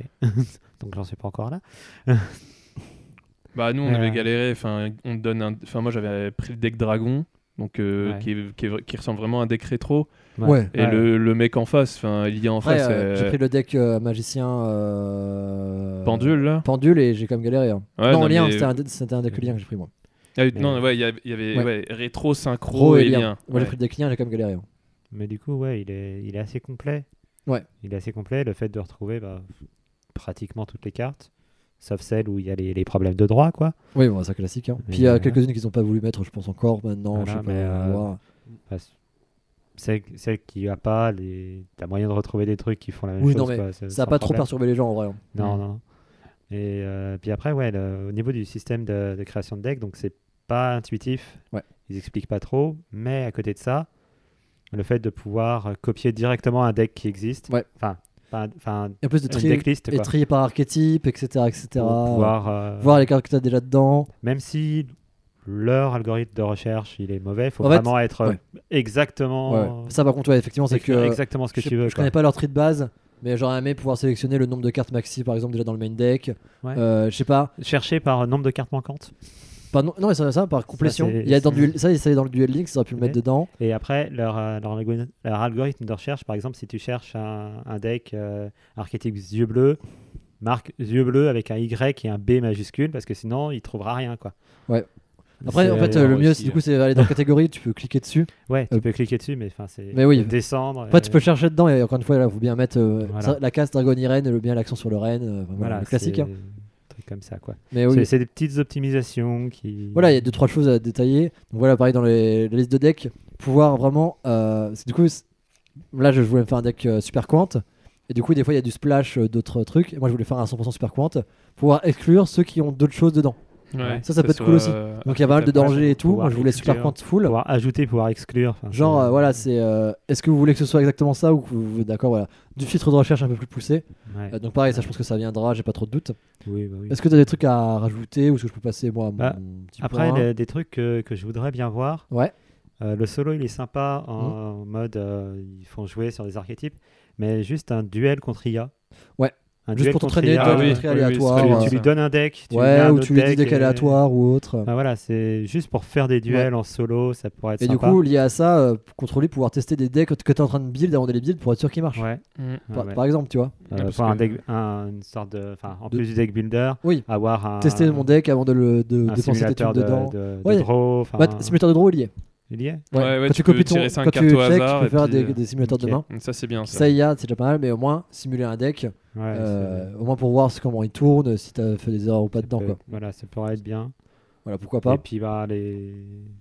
Donc j'en suis pas encore là. Bah, nous, on avait Euh. galéré. Enfin, on te donne un. Enfin, moi, j'avais pris le deck dragon. Donc, euh, Ouais. qui, est- qui, est- qui ressemble vraiment à un deck rétro. Ouais. Et le, le mec en face, enfin, il y a en Après, face. euh, euh, j'ai pris le deck euh, magicien euh, Pendule, là. Pendule et j'ai quand même galéré. hein. Ouais, non, non, lien, mais- c'était un, c'était un deck lien que j'ai pris moi. Ah, oui, Mais- non, ouais, il y avait, il y avait Ouais. ouais, rétro, synchro Pro et et lien. lien. Moi Ouais. j'ai pris le deck lien, j'ai quand même galéré. hein. Mais du coup, ouais, il est, il est assez complet. Ouais. Il est assez complet. Le fait de retrouver bah, pratiquement toutes les cartes, sauf celles où il y a les, les problèmes de droit, quoi. Oui, bon, c'est classique. hein. Mais, Puis il y a euh, quelques-unes qu'ils n'ont pas voulu mettre, je pense encore maintenant. Voilà, je sais pas, mais, on va euh, voir. Enfin, c- celle, celle qui a pas, les... t'as moyen de retrouver des trucs qui font la même Oui, chose. non, mais quoi, c'est- Ça a sans pas trop problème. perturbé les gens en vrai. hein. Non, Mm. non. Et euh, puis après, ouais, le- au niveau du système de, de création de deck, donc c'est pas intuitif. Ouais. Ils expliquent pas trop, mais à côté de ça, le fait de pouvoir euh, copier directement un deck qui existe. Ouais. Enfin, enfin, enfin, Et en plus de une trier, decklist, et quoi. trier par archétype, et cetera, et cetera. Pour pouvoir, euh, Voir les cartes que tu as déjà dedans. même si leur algorithme de recherche, il est mauvais. Il faut En fait, vraiment être ouais. exactement. Ouais. Ça, par contre, ouais, effectivement, c'est écrire que exactement ce que je, tu veux. je quoi. connais pas leur tri de base, mais j'aurais aimé pouvoir sélectionner le nombre de cartes maxi, par exemple, déjà dans le main deck. Ouais. Euh, je sais pas. Chercher par nombre de cartes manquantes. Pas non, non, mais ça, ça par complétion. c'est- Il y a dans c'est- duel, ça, c'est dans le duel link, ça aurait pu le Ouais. mettre dedans. Et après, leur, euh, leur, algorithme, leur algorithme de recherche, par exemple, si tu cherches un, un deck euh, archétype yeux bleus, marque yeux bleus avec un Y et un B majuscule, parce que sinon, il trouvera rien. Quoi. Ouais. Après, C'est- en fait, euh, euh, le mieux, aussi, c'est, du coup, c'est aller dans catégorie, tu peux cliquer dessus. Ouais, tu Euh, peux cliquer dessus, mais enfin, c'est mais oui. faut descendre. Après, tu euh, peux chercher dedans, et encore une fois, il faut bien mettre euh, Voilà. ça, la case Dragon Irene, le bien l'accent sur le Ren, euh, enfin, voilà, Voilà, le classique. c'est Hein. un truc comme ça, quoi. Mais oui. C'est, c'est des petites optimisations qui. Voilà, il y a deux trois choses à détailler. Donc voilà, pareil dans les, la liste de decks, pouvoir vraiment. Euh, c'est- du coup, c'est- là, je voulais me faire un deck euh, super quant. Et du coup, des fois, il y a du splash, euh, d'autres trucs. Et moi, je voulais faire un cent pour cent super quant. Pouvoir exclure ceux qui ont d'autres choses dedans. Ouais, Ça, ça peut être soit, cool aussi. euh, Donc, il y a pas mal de applicable. dangers et tout. pouvoir Moi, je voulais super exclure. quant full. Pouvoir ajouter, pouvoir exclure. enfin, Genre, c'est- euh, voilà, c'est. euh, est-ce que vous voulez que ce soit exactement ça ou que vous. D'accord, voilà. Du filtre de recherche un peu plus poussé. Ouais. Euh, donc, pareil, ça, je pense que ça viendra, j'ai pas trop de doutes. Oui, bah oui. Est-ce que tu as des trucs à rajouter ou est-ce que je peux passer, moi, à mon Bah, petit Après, point les- des trucs que, que je voudrais bien voir. Ouais. Euh, le solo, il est sympa en, Mhm. en mode euh, ils font jouer sur des archétypes, mais juste un duel contre I A. Ouais. Un Juste duel pour contre t'entraîner, I A, donner Ah des oui, trucs oui, oui, aléatoires. c'est très euh, bien, tu lui ça. donnes un deck, tu lui mets Ouais, un ou autre tu lui dis deck deck et- aléatoire ou autre. Ah, voilà, c'est juste pour faire des duels en solo, ça pourrait être Et du sympa. coup, lié à ça, euh, pour contrôler, pouvoir tester des decks que tu es en train de build avant de les build pour être sûr qu'ils marchent. ouais. Mm. Ah, Par, ouais. par exemple, tu vois. Euh, Ouais, parce pour un que- deck, un- une sorte de, enfin, en De- plus du deck builder, Oui. avoir un Tester mon deck avant de, le, de un dépenser tes simulateur trucs de, dedans. de, de Ouais. draw. enfin, Bah, simulateur de draw, il y est. il y est. Ouais, ouais, quand tu tu copies peux ton, tirer cinq quand tu cartes au check, hasard tu et peux faire puis, des, euh, des simulateurs ok. de main. Ça, c'est bien. Ça. Ça, il y a, c'est déjà pas mal, mais au moins simuler un deck, Ouais, euh, c'est- au moins pour voir ce- comment il tourne, si t'as fait des erreurs ou pas dedans. peut- Quoi. Voilà, ça pourrait être bien. Voilà, pourquoi pas. Et puis bah, les...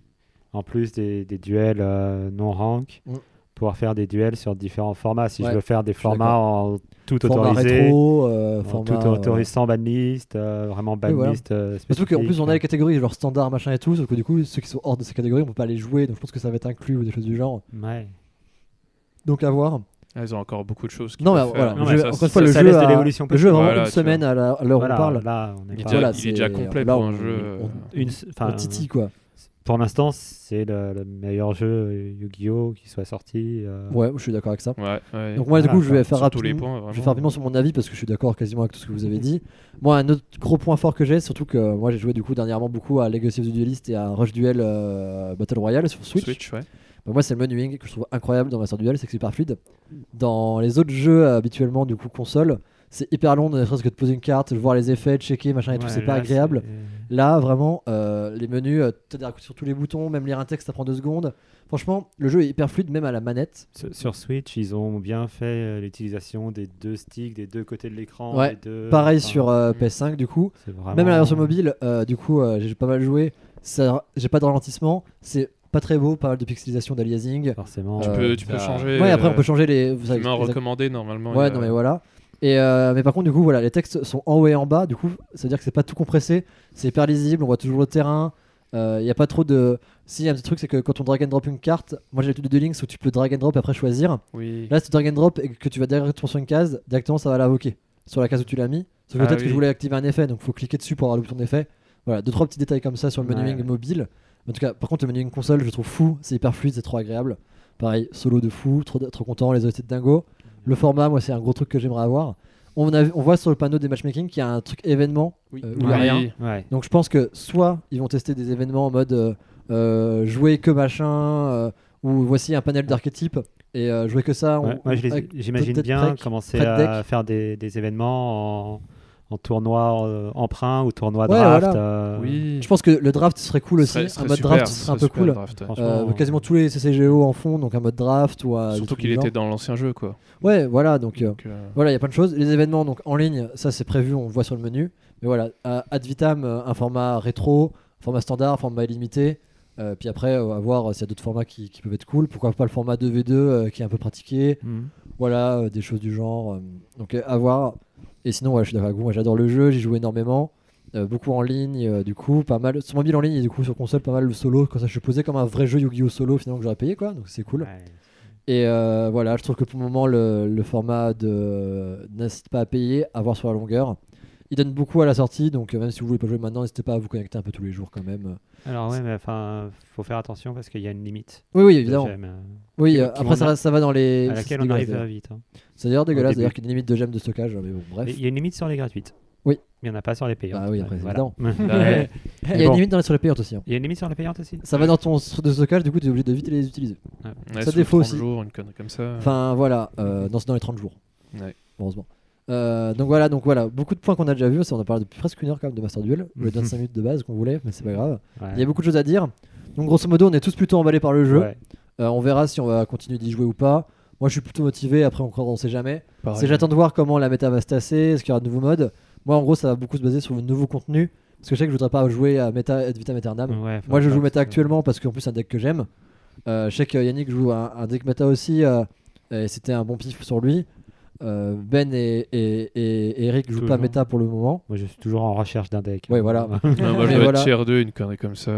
en plus des, des duels euh, non rank, Mm. pouvoir faire des duels sur différents formats. Si Ouais, je veux faire des suis formats en tout Format autorisé, rétro, euh, en format. tout euh, autorisé sans banlist, euh, vraiment Oui, voilà. banlist. euh, Surtout qu'en plus, spécifique. on a les catégories genre standard, machin et tout, sauf que du coup, ceux qui sont hors de ces catégories, on peut pas les jouer, donc je pense que ça va être inclus ou des choses du genre. Ouais. Donc à voir. Ah, ils ont encore beaucoup de choses. qu'ils Non, mais peuvent voilà, faire. Non, le mais jeu- ça, encore une c'est- fois, le ça jeu, laisse de a, l'évolution le jeu a vraiment Voilà, une tu semaine à la- à l'heure où Voilà, on parle. là, on est Il est pas- déjà, Voilà, il est déjà c'est- complet là, pour on- un jeu. on- euh, une, enfin, On titille quoi. pour l'instant, c'est le, le meilleur jeu euh, Yu-Gi-Oh qui soit sorti. euh, Ouais, je suis d'accord avec ça. Ouais, ouais. Donc moi, du Voilà, coup, je vais enfin, faire sur tous les rapidement. points, Je vais vraiment. faire rapidement sur mon avis parce que je suis d'accord quasiment avec tout ce que vous avez dit. Moi, un autre gros point fort que j'ai, surtout que moi j'ai joué du coup dernièrement beaucoup à Legacy of the Duelist et à Rush Duel euh, Battle Royale sur Switch. Switch, ouais. Bah, moi, c'est le menuing que je trouve incroyable dans Master Duel, c'est que c'est hyper fluide. Dans les autres jeux euh, habituellement, du coup, console, c'est hyper long, ne serait-ce que de poser une carte, voir les effets, checker, machin et tout, ouais, c'est pas là, agréable. c'est- Là, vraiment, euh, les menus, euh, t'as des raccourcis sur tous les boutons, même lire un texte, ça prend deux secondes. Franchement, le jeu est hyper fluide, même à la manette. Sur, sur Switch, ils ont bien fait euh, l'utilisation des deux sticks, des deux côtés de l'écran. Ouais, des deux- Pareil enfin, sur euh, P S cinq, du coup. c'est vraiment- Même à la version mobile, euh, du coup, euh, j'ai pas mal joué. Ça, j'ai pas de ralentissement, c'est pas très beau, pas mal de pixelisation d'aliasing. Forcément. Tu Euh, peux, tu peux ça- changer. Ouais, après on euh, peut changer les. Vous Tu savez, mets en les- recommandé normalement. Ouais, il y a- non mais voilà. Et euh, mais par contre, du coup, voilà, les textes sont en haut et en bas. Du coup, ça veut dire que c'est pas tout compressé. C'est hyper lisible. On voit toujours le terrain. Il y a pas trop de. Si, y a un petit truc, c'est que quand on drag and drop une carte, moi j'ai l'habitude de links où tu peux drag and drop et après choisir. Oui. Là, si tu drag and drop et que tu vas directement sur une case, directement ça va l'invoquer sur la case où tu l'as mis. Sauf que Ah peut-être que oui. je voulais activer un effet, donc faut cliquer dessus pour avoir le bouton d'effet. Voilà, deux trois petits détails comme ça sur le Ouais, menuing ouais. mobile. En tout cas, par contre, le menuing console, je trouve fou. C'est hyper fluide, c'est trop agréable. Pareil, solo de fou, trop, trop content, les O S T de dingo. Le format, moi, c'est un gros truc que j'aimerais avoir. On, a, on voit sur le panneau des matchmaking qu'il y a un truc événement Oui. euh, où il y a Oui. rien. Ouais. Donc je pense que soit ils vont tester des événements en mode euh, euh, jouer que machin, euh, ou voici un panel d'archétypes et euh, jouer que ça. on- Ouais, moi, je les- avec j'imagine peut-être bien break, commencer prêt de à deck. faire des, des événements en, en tournoi euh, emprunt ou tournoi Ouais, draft. voilà. euh, Oui. Je pense que le draft serait cool aussi. Serait- serait un mode super, draft ce serait un peu super, cool. le draft, ouais. franchement, Euh, quasiment tous les C C G O en font, donc un mode draft ou euh, des Surtout trucs qu'il du était genre. dans l'ancien jeu, quoi. Ouais, voilà, donc euh, Donc, euh, voilà, il y a plein de choses. Les événements donc en ligne, ça c'est prévu, on le voit sur le menu. Mais voilà, à- ad vitam, euh, un format rétro, un format standard, un format illimité. Euh, puis après, euh, à voir euh, s'il y a d'autres formats qui, qui peuvent être cool. Pourquoi pas le format deux v deux euh, qui est un peu pratiqué. Mhm. Voilà, euh, des choses du genre. euh, donc euh, à voir. Et sinon, ouais, je suis d'accord avec vous, moi j'adore le jeu, j'y joue énormément. Euh, beaucoup en ligne, euh, du coup, pas mal. Sur mobile en ligne et du coup sur console, pas mal le solo. Quand ça, je suis posé comme un vrai jeu Yu-Gi-Oh! Solo finalement que j'aurais payé, quoi. Donc c'est cool. Ouais. Et euh, voilà, je trouve que pour le moment, le, le format de n'incite pas à payer, à voir sur la longueur. il donne beaucoup à la sortie, donc euh, même si vous voulez pas jouer maintenant, n'hésitez pas à vous connecter un peu tous les jours quand même. Alors ouais, mais enfin, faut faire attention parce qu'il y a une limite. Oui, oui, de évidemment. gemmes, euh, Oui, qui- euh, qui après ça, vont- va- ça va dans les. à c'est laquelle on dégueulasse, arrive d'ailleurs. euh, vite. hein. C'est d'ailleurs dégueulasse, début. d'ailleurs qu'il y a une limite de gemmes de stockage, mais bon, bref. Mais il y a une limite sur les gratuites. Oui. Il n'y en a pas sur les payantes. Ah oui, après, Voilà. Ouais. Il y a bon. une limite dans les, sur les payantes aussi. hein. Il y a une limite sur les payantes aussi. Ça va dans ton s- de stockage, du coup, tu es obligé de vite les utiliser. Ouais, Ça sous défaut trente aussi. jours, une connerie comme ça. Enfin, voilà, euh, dans, dans les trente jours. Ouais. Heureusement. Euh, donc voilà, donc voilà, beaucoup de points qu'on a déjà vus. On a parlé depuis presque une heure quand même de Master Duel. Au lieu de vingt-cinq minutes de base qu'on voulait, mais c'est pas grave. Ouais. Il y a beaucoup de choses à dire. Donc grosso modo, on est tous plutôt emballés par le jeu. Ouais. Euh, on verra si on va continuer d'y jouer ou pas. Moi, je suis plutôt motivé. Après, encore, on sait jamais. Pareil. C'est j'attends de voir comment la méta va se tasser. Est-ce qu'il y aura de nouveaux modes? Moi, en gros, ça va beaucoup se baser sur le nouveau contenu. Parce que je sais que je voudrais pas jouer à méta ad vitam aeternam. Ouais, faut Moi, je pas joue que méta ça- actuellement parce qu'en plus, c'est un deck que j'aime. Euh, je sais que Yannick joue un, un deck méta aussi. euh, et c'était un bon pif sur lui. Euh, Ben et, et, et- et Eric jouent pas Toujours. méta pour le moment. Moi, je suis toujours en recherche d'un deck. Ouais, voilà. Non, moi, je Mais dois voilà. être tier deux, une connerie comme ça.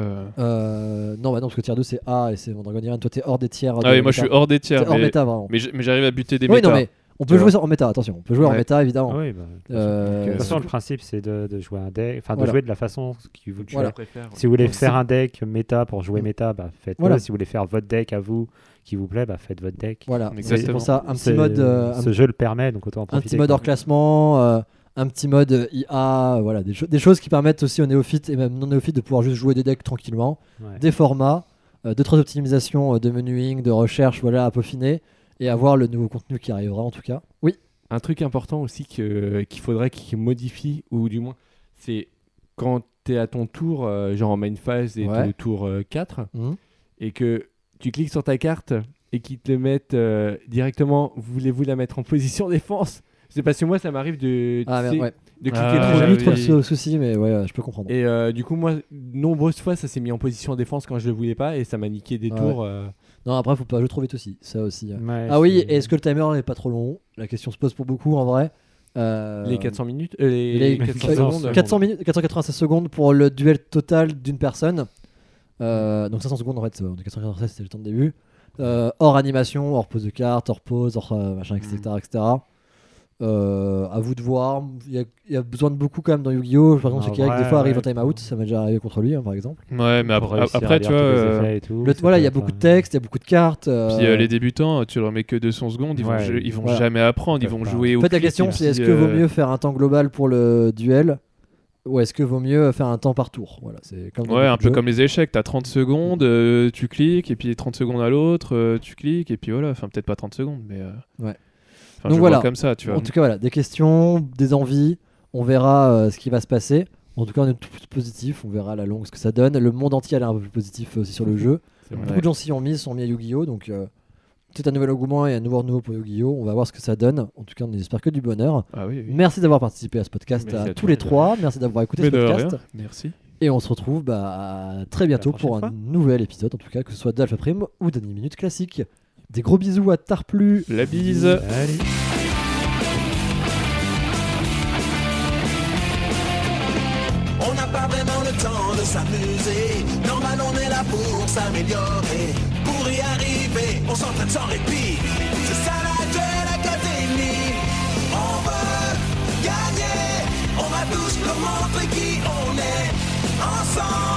Euh, non, bah non, parce que tier deux c'est A et c'est Mondragon Iran. Toi, t'es hors des tiers. Ah de oui, moi, je méta. suis hors des tiers. T'es hors Mais, méta, vraiment. mais j'- mais j'arrive à buter des Oui, méta. non, mais on peut Tu jouer vois. en méta, attention. On peut jouer en Ouais. méta, évidemment. Ah oui, bah, Euh, Donc, de toute façon, euh, le principe, c'est de, de jouer un deck, enfin de Voilà. jouer de la façon que vous Voilà. Je préfère. Si vous voulez Donc, faire si- un deck méta pour jouer méta, bah faites-le. Voilà. Si vous voulez faire votre deck à vous qui vous plaît, bah faites votre deck. Voilà, Exactement. c'est pour ça. Un petit C'est- mode, euh, un, ce jeu le permet, donc autant en un profiter. petit mode quoi. hors classement, euh, un petit mode euh, I A, voilà, des, cho- des choses qui permettent aussi aux néophytes et même non néophytes de pouvoir juste jouer des decks tranquillement. Ouais. Des formats, euh, deux trois optimisations euh, de menuing, de recherche, voilà, à peaufiner et avoir le nouveau contenu qui arrivera en tout cas. Oui. Un truc important aussi que- qu'il faudrait qu'il modifie, ou du moins, c'est quand tu es à ton tour, euh, genre en main phase et Ouais. au tour euh, quatre, Mhm. et que tu cliques sur ta carte et qu'ils te le mettent euh, directement, voulez-vous la mettre en position défense? C'est parce que moi, ça m'arrive de, Ah tu merde, sais, ouais. de cliquer Ah, trop J'ai oui. eu vite. trop de sou- soucis, mais ouais, ouais, je peux comprendre. Et euh, du coup, moi, nombreuses fois, ça s'est mis en position défense quand je le voulais pas, et ça m'a niqué des Ouais. tours. euh. Non, après, faut pas jouer trop vite aussi, ça aussi. hein. Ouais, Ah oui, c'est- et est-ce que le timer n'est pas trop long? La question se pose pour beaucoup en vrai. Euh, Les quatre cents minutes, euh, les, les quatre cents quatre cents secondes. quatre cents minutes, quatre cent quatre-vingt-seize secondes pour le duel total d'une personne. Euh, donc cinq cents secondes en fait, on est quatre cent quatre-vingt-seize, c'était le temps de début. Euh, hors animation, hors pose de carte, hors pause, hors euh, machin, et cetera, et cetera. Euh, à vous de voir. Il y, a- il y a besoin de beaucoup quand même dans Yu-Gi-Oh! Par exemple, Ah, c'est qu'Eric des ouais, fois arrive ouais. en timeout, ça m'est déjà arrivé contre lui hein, par exemple. Ouais, mais pour après, réussir à après lire tu vois. tous les euh, effets et tout, Le- ça voilà, peut il y a être, beaucoup de euh, texte, il y a beaucoup de cartes. euh, Puis euh, les débutants, tu leur mets que deux cents secondes, ils vont, Ouais, ja- ils vont voilà. jamais apprendre, ils Ils vont peuvent pas. jouer En au fait, la clic, question et c'est est-ce puis, que vaut euh, mieux faire un temps global pour le duel ou est-ce que vaut mieux faire un temps par tour? Voilà, c'est comme dans Ouais, beaucoup un de peu jeux. comme les échecs, t'as trente secondes, euh, tu cliques, et puis trente secondes à l'autre, euh, tu cliques, et puis voilà, enfin peut-être pas trente secondes, mais... euh, Ouais. Enfin, Donc je voilà. vois comme ça, tu vois. En tout cas, voilà, des questions, des envies. On verra euh, ce qui va se passer. En tout cas, on est tout positif. On verra à la longue ce que ça donne. Le monde entier a l'air un peu plus positif aussi sur le jeu. C'est vrai. Beaucoup de gens s'y ont mis, sont mis à Yu-Gi-Oh! Donc, euh, c'est un nouvel engouement et un nouveau renouveau pour Yu-Gi-Oh! On va voir ce que ça donne. En tout cas, on espère que du bonheur. Ah oui, oui. Merci d'avoir participé à ce podcast Merci à, à tous toi. les trois. Merci d'avoir écouté Mais ce de podcast. rien, merci. Et on se retrouve bah, à très bientôt La pour un prochaine nouvel épisode, en tout cas, que ce soit d'Alpha Prime ou d'Anime Minute Classique. Des gros bisous à Tarplu. La bise. Allez. On n'a pas vraiment le temps de s'amuser. Normal, on est là pour s'améliorer. Pour y arriver, on s'entraîne sans répit. C'est ça la Duel Academy. On veut gagner. On va tous leur montrer qui on est. Ensemble.